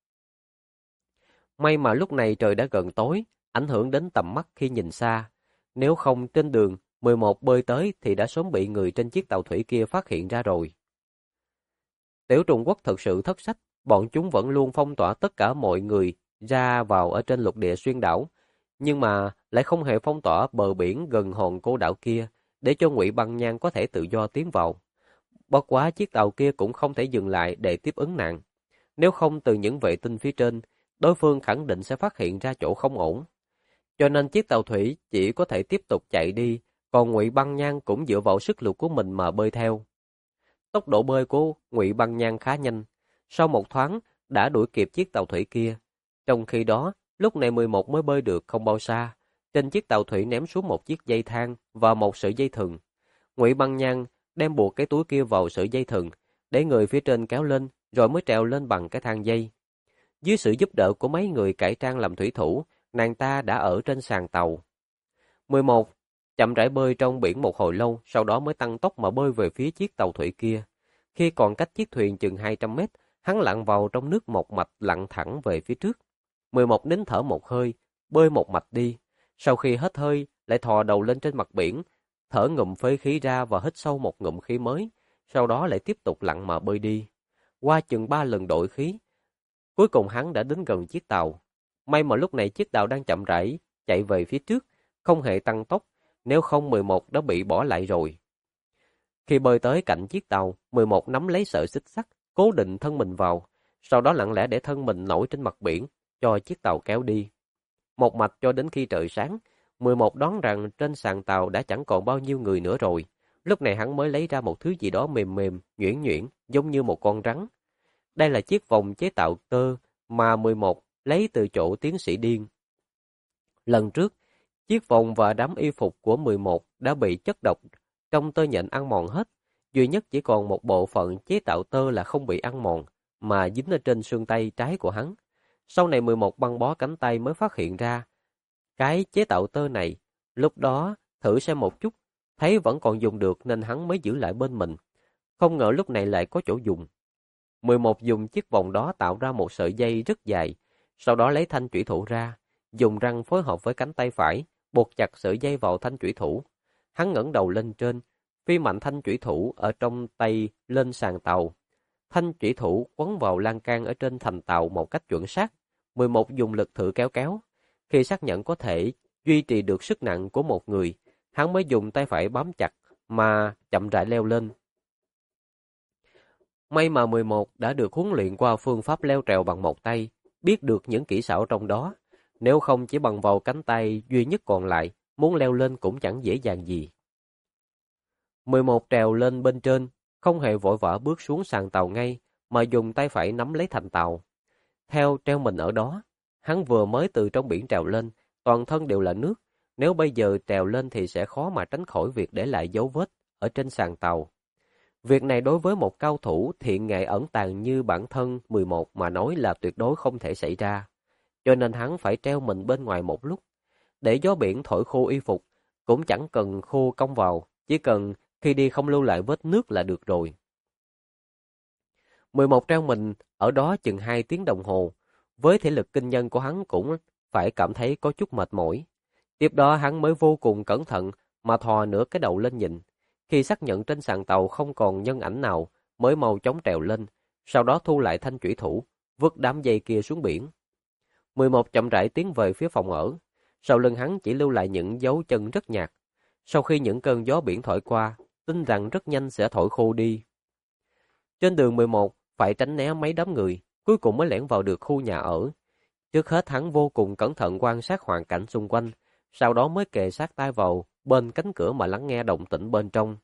May mà lúc này trời đã gần tối, ảnh hưởng đến tầm mắt khi nhìn xa. Nếu không trên đường, 11 bơi tới thì đã sớm bị người trên chiếc tàu thủy kia phát hiện ra rồi. Tiểu Trung Quốc thực sự thất sách, bọn chúng vẫn luôn phong tỏa tất cả mọi người ra vào ở trên lục địa xuyên đảo, nhưng mà lại không hề phong tỏa bờ biển gần hòn cô đảo kia, để cho Ngụy Băng Nhan có thể tự do tiến vào. Bất quá chiếc tàu kia cũng không thể dừng lại để tiếp ứng nàng. Nếu không từ những vệ tinh phía trên, đối phương khẳng định sẽ phát hiện ra chỗ không ổn. Cho nên chiếc tàu thủy chỉ có thể tiếp tục chạy đi, còn Ngụy Băng Nhan cũng dựa vào sức lực của mình mà bơi theo. Tốc độ bơi của Ngụy Băng Nhan khá nhanh, sau một thoáng đã đuổi kịp chiếc tàu thủy kia. Trong khi đó, lúc này 11 mới bơi được không bao xa, trên chiếc tàu thủy ném xuống một chiếc dây thang và một sợi dây thừng. Ngụy Băng Nhan đem buộc cái túi kia vào sợi dây thừng, để người phía trên kéo lên, rồi mới trèo lên bằng cái thang dây. Dưới sự giúp đỡ của mấy người cải trang làm thủy thủ, nàng ta đã ở trên sàn tàu. 11 chậm rãi bơi trong biển một hồi lâu, sau đó mới tăng tốc mà bơi về phía chiếc tàu thủy kia. Khi còn cách chiếc thuyền chừng 200 mét, hắn lặn vào trong nước một mạch lặn thẳng về phía trước. 11 nín thở một hơi, bơi một mạch đi. Sau khi hết hơi, lại thò đầu lên trên mặt biển, thở ngụm phế khí ra và hít sâu một ngụm khí mới, sau đó lại tiếp tục lặn mà bơi đi. Qua chừng 3 lần đổi khí, cuối cùng hắn đã đến gần chiếc tàu. May mà lúc này chiếc tàu đang chậm rãi chạy về phía trước, không hề tăng tốc, nếu không 11 đã bị bỏ lại rồi. Khi bơi tới cạnh chiếc tàu, 11 nắm lấy sợi xích sắt, cố định thân mình vào, sau đó lặng lẽ để thân mình nổi trên mặt biển, cho chiếc tàu kéo đi. Một mạch cho đến khi trời sáng, 11 đoán rằng trên sàn tàu đã chẳng còn bao nhiêu người nữa rồi. Lúc này hắn mới lấy ra một thứ gì đó mềm mềm, nhuyễn nhuyễn, giống như một con rắn. Đây là chiếc vòng chế tạo tơ mà 11 lấy từ chỗ tiến sĩ Điên. Lần trước, chiếc vòng và đám y phục của 11 đã bị chất độc trong tơ nhện ăn mòn hết. Duy nhất chỉ còn một bộ phận chế tạo tơ là không bị ăn mòn, mà dính ở trên xương tay trái của hắn. Sau này 11 băng bó cánh tay mới phát hiện ra cái chế tạo tơ này. Lúc đó, thử xem một chút, thấy vẫn còn dùng được nên hắn mới giữ lại bên mình. Không ngờ lúc này lại có chỗ dùng. 11 dùng chiếc vòng đó tạo ra một sợi dây rất dài, sau đó lấy thanh chủy thủ ra, dùng răng phối hợp với cánh tay phải, buộc chặt sợi dây vào thanh chủy thủ. Hắn ngẩng đầu lên trên, phi mạnh thanh chủy thủ ở trong tay lên sàn tàu. Thanh chủy thủ quấn vào lan can ở trên thành tàu một cách chuẩn xác. 11 dùng lực thử kéo kéo. Khi xác nhận có thể duy trì được sức nặng của một người, hắn mới dùng tay phải bám chặt mà chậm rãi leo lên. May mà 11 đã được huấn luyện qua phương pháp leo trèo bằng một tay, biết được những kỹ xảo trong đó. Nếu không chỉ bằng vào cánh tay duy nhất còn lại, muốn leo lên cũng chẳng dễ dàng gì. 11 trèo lên bên trên, không hề vội vã bước xuống sàn tàu ngay, mà dùng tay phải nắm lấy thành tàu. Theo treo mình ở đó, hắn vừa mới từ trong biển trèo lên, toàn thân đều là nước. Nếu bây giờ trèo lên thì sẽ khó mà tránh khỏi việc để lại dấu vết ở trên sàn tàu. Việc này đối với một cao thủ thiện nghệ ẩn tàng như bản thân 11 mà nói là tuyệt đối không thể xảy ra. Cho nên hắn phải treo mình bên ngoài một lúc. Để gió biển thổi khô y phục, cũng chẳng cần khô cong vào, chỉ cần khi đi không lưu lại vết nước là được rồi. 11 treo mình ở đó chừng 2 tiếng đồng hồ. Với thể lực kinh nhân của hắn cũng phải cảm thấy có chút mệt mỏi. Tiếp đó hắn mới vô cùng cẩn thận mà thò nửa cái đầu lên nhìn. Khi xác nhận trên sàn tàu không còn nhân ảnh nào, mới mau chóng trèo lên, sau đó thu lại thanh chủy thủ, vứt đám dây kia xuống biển. 11 chậm rãi tiến về phía phòng ở, sau lưng hắn chỉ lưu lại những dấu chân rất nhạt. Sau khi những cơn gió biển thổi qua, tin rằng rất nhanh sẽ thổi khô đi. Trên đường 11 phải tránh né mấy đám người, cuối cùng mới lẻn vào được khu nhà ở. Trước hết hắn vô cùng cẩn thận quan sát hoàn cảnh xung quanh, sau đó mới kề sát tai vào bên cánh cửa mà lắng nghe động tĩnh bên trong.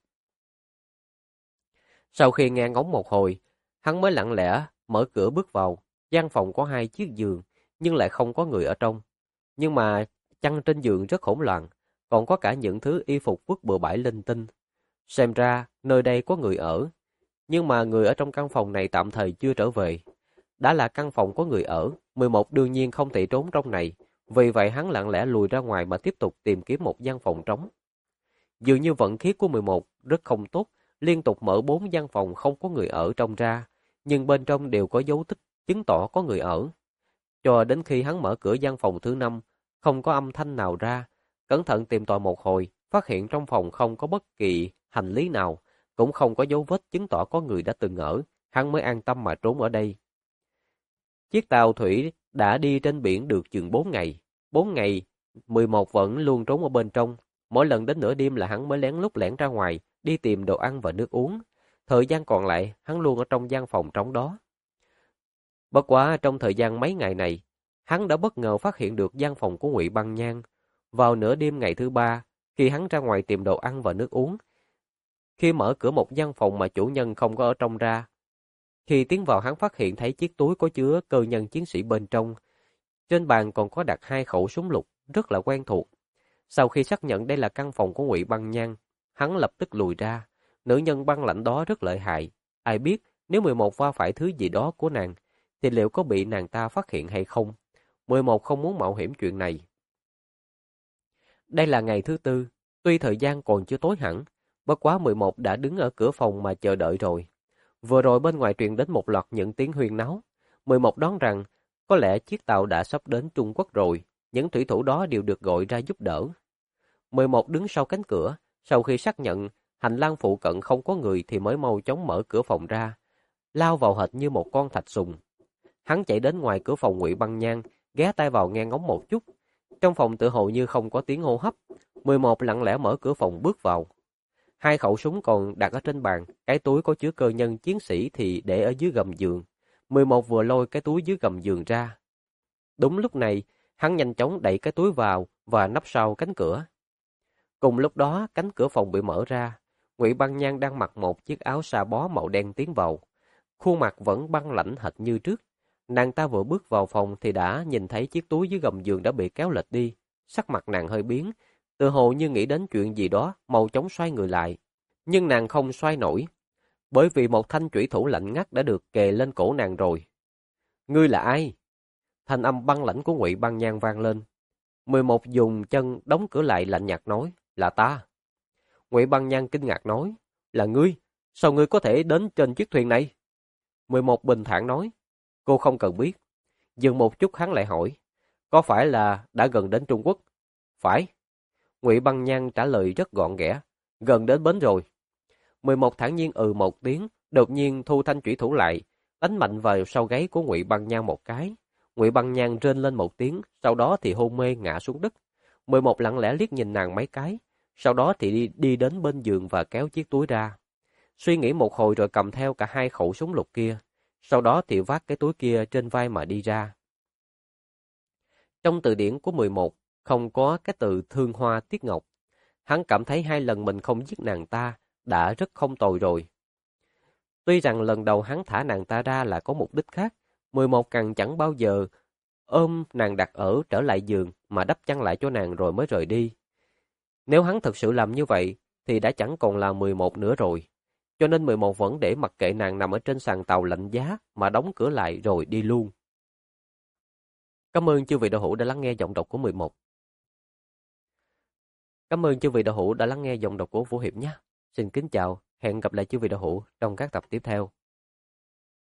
Sau khi nghe ngóng một hồi, hắn mới lặng lẽ mở cửa bước vào. Gian phòng có 2 chiếc giường, nhưng lại không có người ở trong. Nhưng mà chăn trên giường rất hỗn loạn, còn có cả những thứ y phục vứt bừa bãi linh tinh. Xem ra nơi đây có người ở, nhưng mà người ở trong căn phòng này tạm thời chưa trở về. Đã là căn phòng có người ở, 11 đương nhiên không thể trốn trong này, vì vậy hắn lặng lẽ lùi ra ngoài mà tiếp tục tìm kiếm một gian phòng trống. Dường như vận khí của 11 rất không tốt, liên tục mở 4 gian phòng không có người ở trong ra, nhưng bên trong đều có dấu tích chứng tỏ có người ở. Cho đến khi hắn mở cửa gian phòng thứ 5, không có âm thanh nào ra, cẩn thận tìm tòi một hồi, phát hiện trong phòng không có bất kỳ hành lý nào, cũng không có dấu vết chứng tỏ có người đã từng ở, hắn mới an tâm mà trốn ở đây. Chiếc tàu thủy đã đi trên biển được chừng 4 ngày. 4 ngày, 11 vẫn luôn trốn ở bên trong. Mỗi lần đến nửa đêm là hắn mới lén lút lẻn ra ngoài, đi tìm đồ ăn và nước uống. Thời gian còn lại, hắn luôn ở trong gian phòng trống đó. Bất quá trong thời gian mấy ngày này, hắn đã bất ngờ phát hiện được gian phòng của Ngụy Băng Nhan. Vào nửa đêm ngày thứ 3, khi hắn ra ngoài tìm đồ ăn và nước uống, khi mở cửa một gian phòng mà chủ nhân không có ở trong ra, khi tiến vào hắn phát hiện thấy chiếc túi có chứa cơ nhân chiến sĩ bên trong. Trên bàn còn có đặt 2 khẩu súng lục, rất là quen thuộc. Sau khi xác nhận đây là căn phòng của Ngụy Băng Nhan, hắn lập tức lùi ra. Nữ nhân băng lãnh đó rất lợi hại. Ai biết nếu 11 va phải thứ gì đó của nàng, thì liệu có bị nàng ta phát hiện hay không? 11 không muốn mạo hiểm chuyện này. Đây là ngày thứ 4, tuy thời gian còn chưa tối hẳn, bất quá 11 đã đứng ở cửa phòng mà chờ đợi rồi. Vừa rồi bên ngoài truyền đến một loạt những tiếng huyên náo. 11 đoán rằng có lẽ chiếc tàu đã sắp đến Trung Quốc rồi, những thủy thủ đó đều được gọi ra giúp đỡ. 11 đứng sau cánh cửa, sau khi xác nhận hành lang phụ cận không có người thì mới mau chóng mở cửa phòng ra, lao vào hệt như một con thạch sùng. Hắn chạy đến ngoài cửa phòng Ngụy Băng Nhan, ghé tai vào nghe ngóng một chút. Trong phòng tựa hồ như không có tiếng hô hấp. 11 lặng lẽ mở cửa phòng bước vào. 2 khẩu súng còn đặt ở trên bàn, cái túi có chứa cơ nhân chiến sĩ thì để ở dưới gầm giường. 11 vừa lôi cái túi dưới gầm giường ra. Đúng lúc này, hắn nhanh chóng đẩy cái túi vào và nấp sau cánh cửa. Cùng lúc đó, cánh cửa phòng bị mở ra. Ngụy Băng Nhan đang mặc một chiếc áo sa bó màu đen tiến vào. Khuôn mặt vẫn băng lãnh hệt như trước. Nàng ta vừa bước vào phòng thì đã nhìn thấy chiếc túi dưới gầm giường đã bị kéo lệch đi. Sắc mặt nàng hơi biến, tự hồ như nghĩ đến chuyện gì đó, mau chóng xoay người lại. Nhưng nàng không xoay nổi, bởi vì một thanh chủy thủ lạnh ngắt đã được kề lên cổ nàng rồi. Ngươi là ai? Thanh âm băng lãnh của Ngụy Băng Nhan vang lên. 11 dùng chân đóng cửa lại lạnh nhạt nói, là ta. Ngụy Băng Nhan kinh ngạc nói, là ngươi, sao ngươi có thể đến trên chiếc thuyền này? 11 bình thản nói, cô không cần biết. Dừng một chút hắn lại hỏi, có phải là đã gần đến Trung Quốc? Phải. Ngụy Băng Nhan trả lời rất gọn ghẽ, gần đến bến rồi. 11 thản nhiên một tiếng, đột nhiên thu thanh chủy thủ lại, đánh mạnh vào sau gáy của Ngụy Băng Nhan một cái. Ngụy Băng Nhan rên lên một tiếng, sau đó thì hôn mê ngã xuống đất. 11 lặng lẽ liếc nhìn nàng mấy cái, sau đó thì đi đến bên giường và kéo chiếc túi ra. Suy nghĩ một hồi rồi cầm theo cả hai khẩu súng lục kia, sau đó thì vác cái túi kia trên vai mà đi ra. Trong từ điển của 11, không có cái từ thương hoa tiếc ngọc. Hắn cảm thấy 2 lần mình không giết nàng ta đã rất không tồi rồi. Tuy rằng lần đầu hắn thả nàng ta ra là có mục đích khác, 11 càng chẳng bao giờ ôm nàng đặt ở trở lại giường mà đắp chăn lại cho nàng rồi mới rời đi. Nếu hắn thực sự làm như vậy thì đã chẳng còn là 11 nữa rồi. Cho nên 11 vẫn để mặc kệ nàng nằm ở trên sàn tàu lạnh giá mà đóng cửa lại rồi đi luôn. Cảm ơn chư vị đạo hữu đã lắng nghe giọng đọc của 11. Cảm ơn chư vị đạo hữu đã lắng nghe giọng đọc của Vũ Hiệp nhé. Xin kính chào, hẹn gặp lại chư vị đạo hữu trong các tập tiếp theo.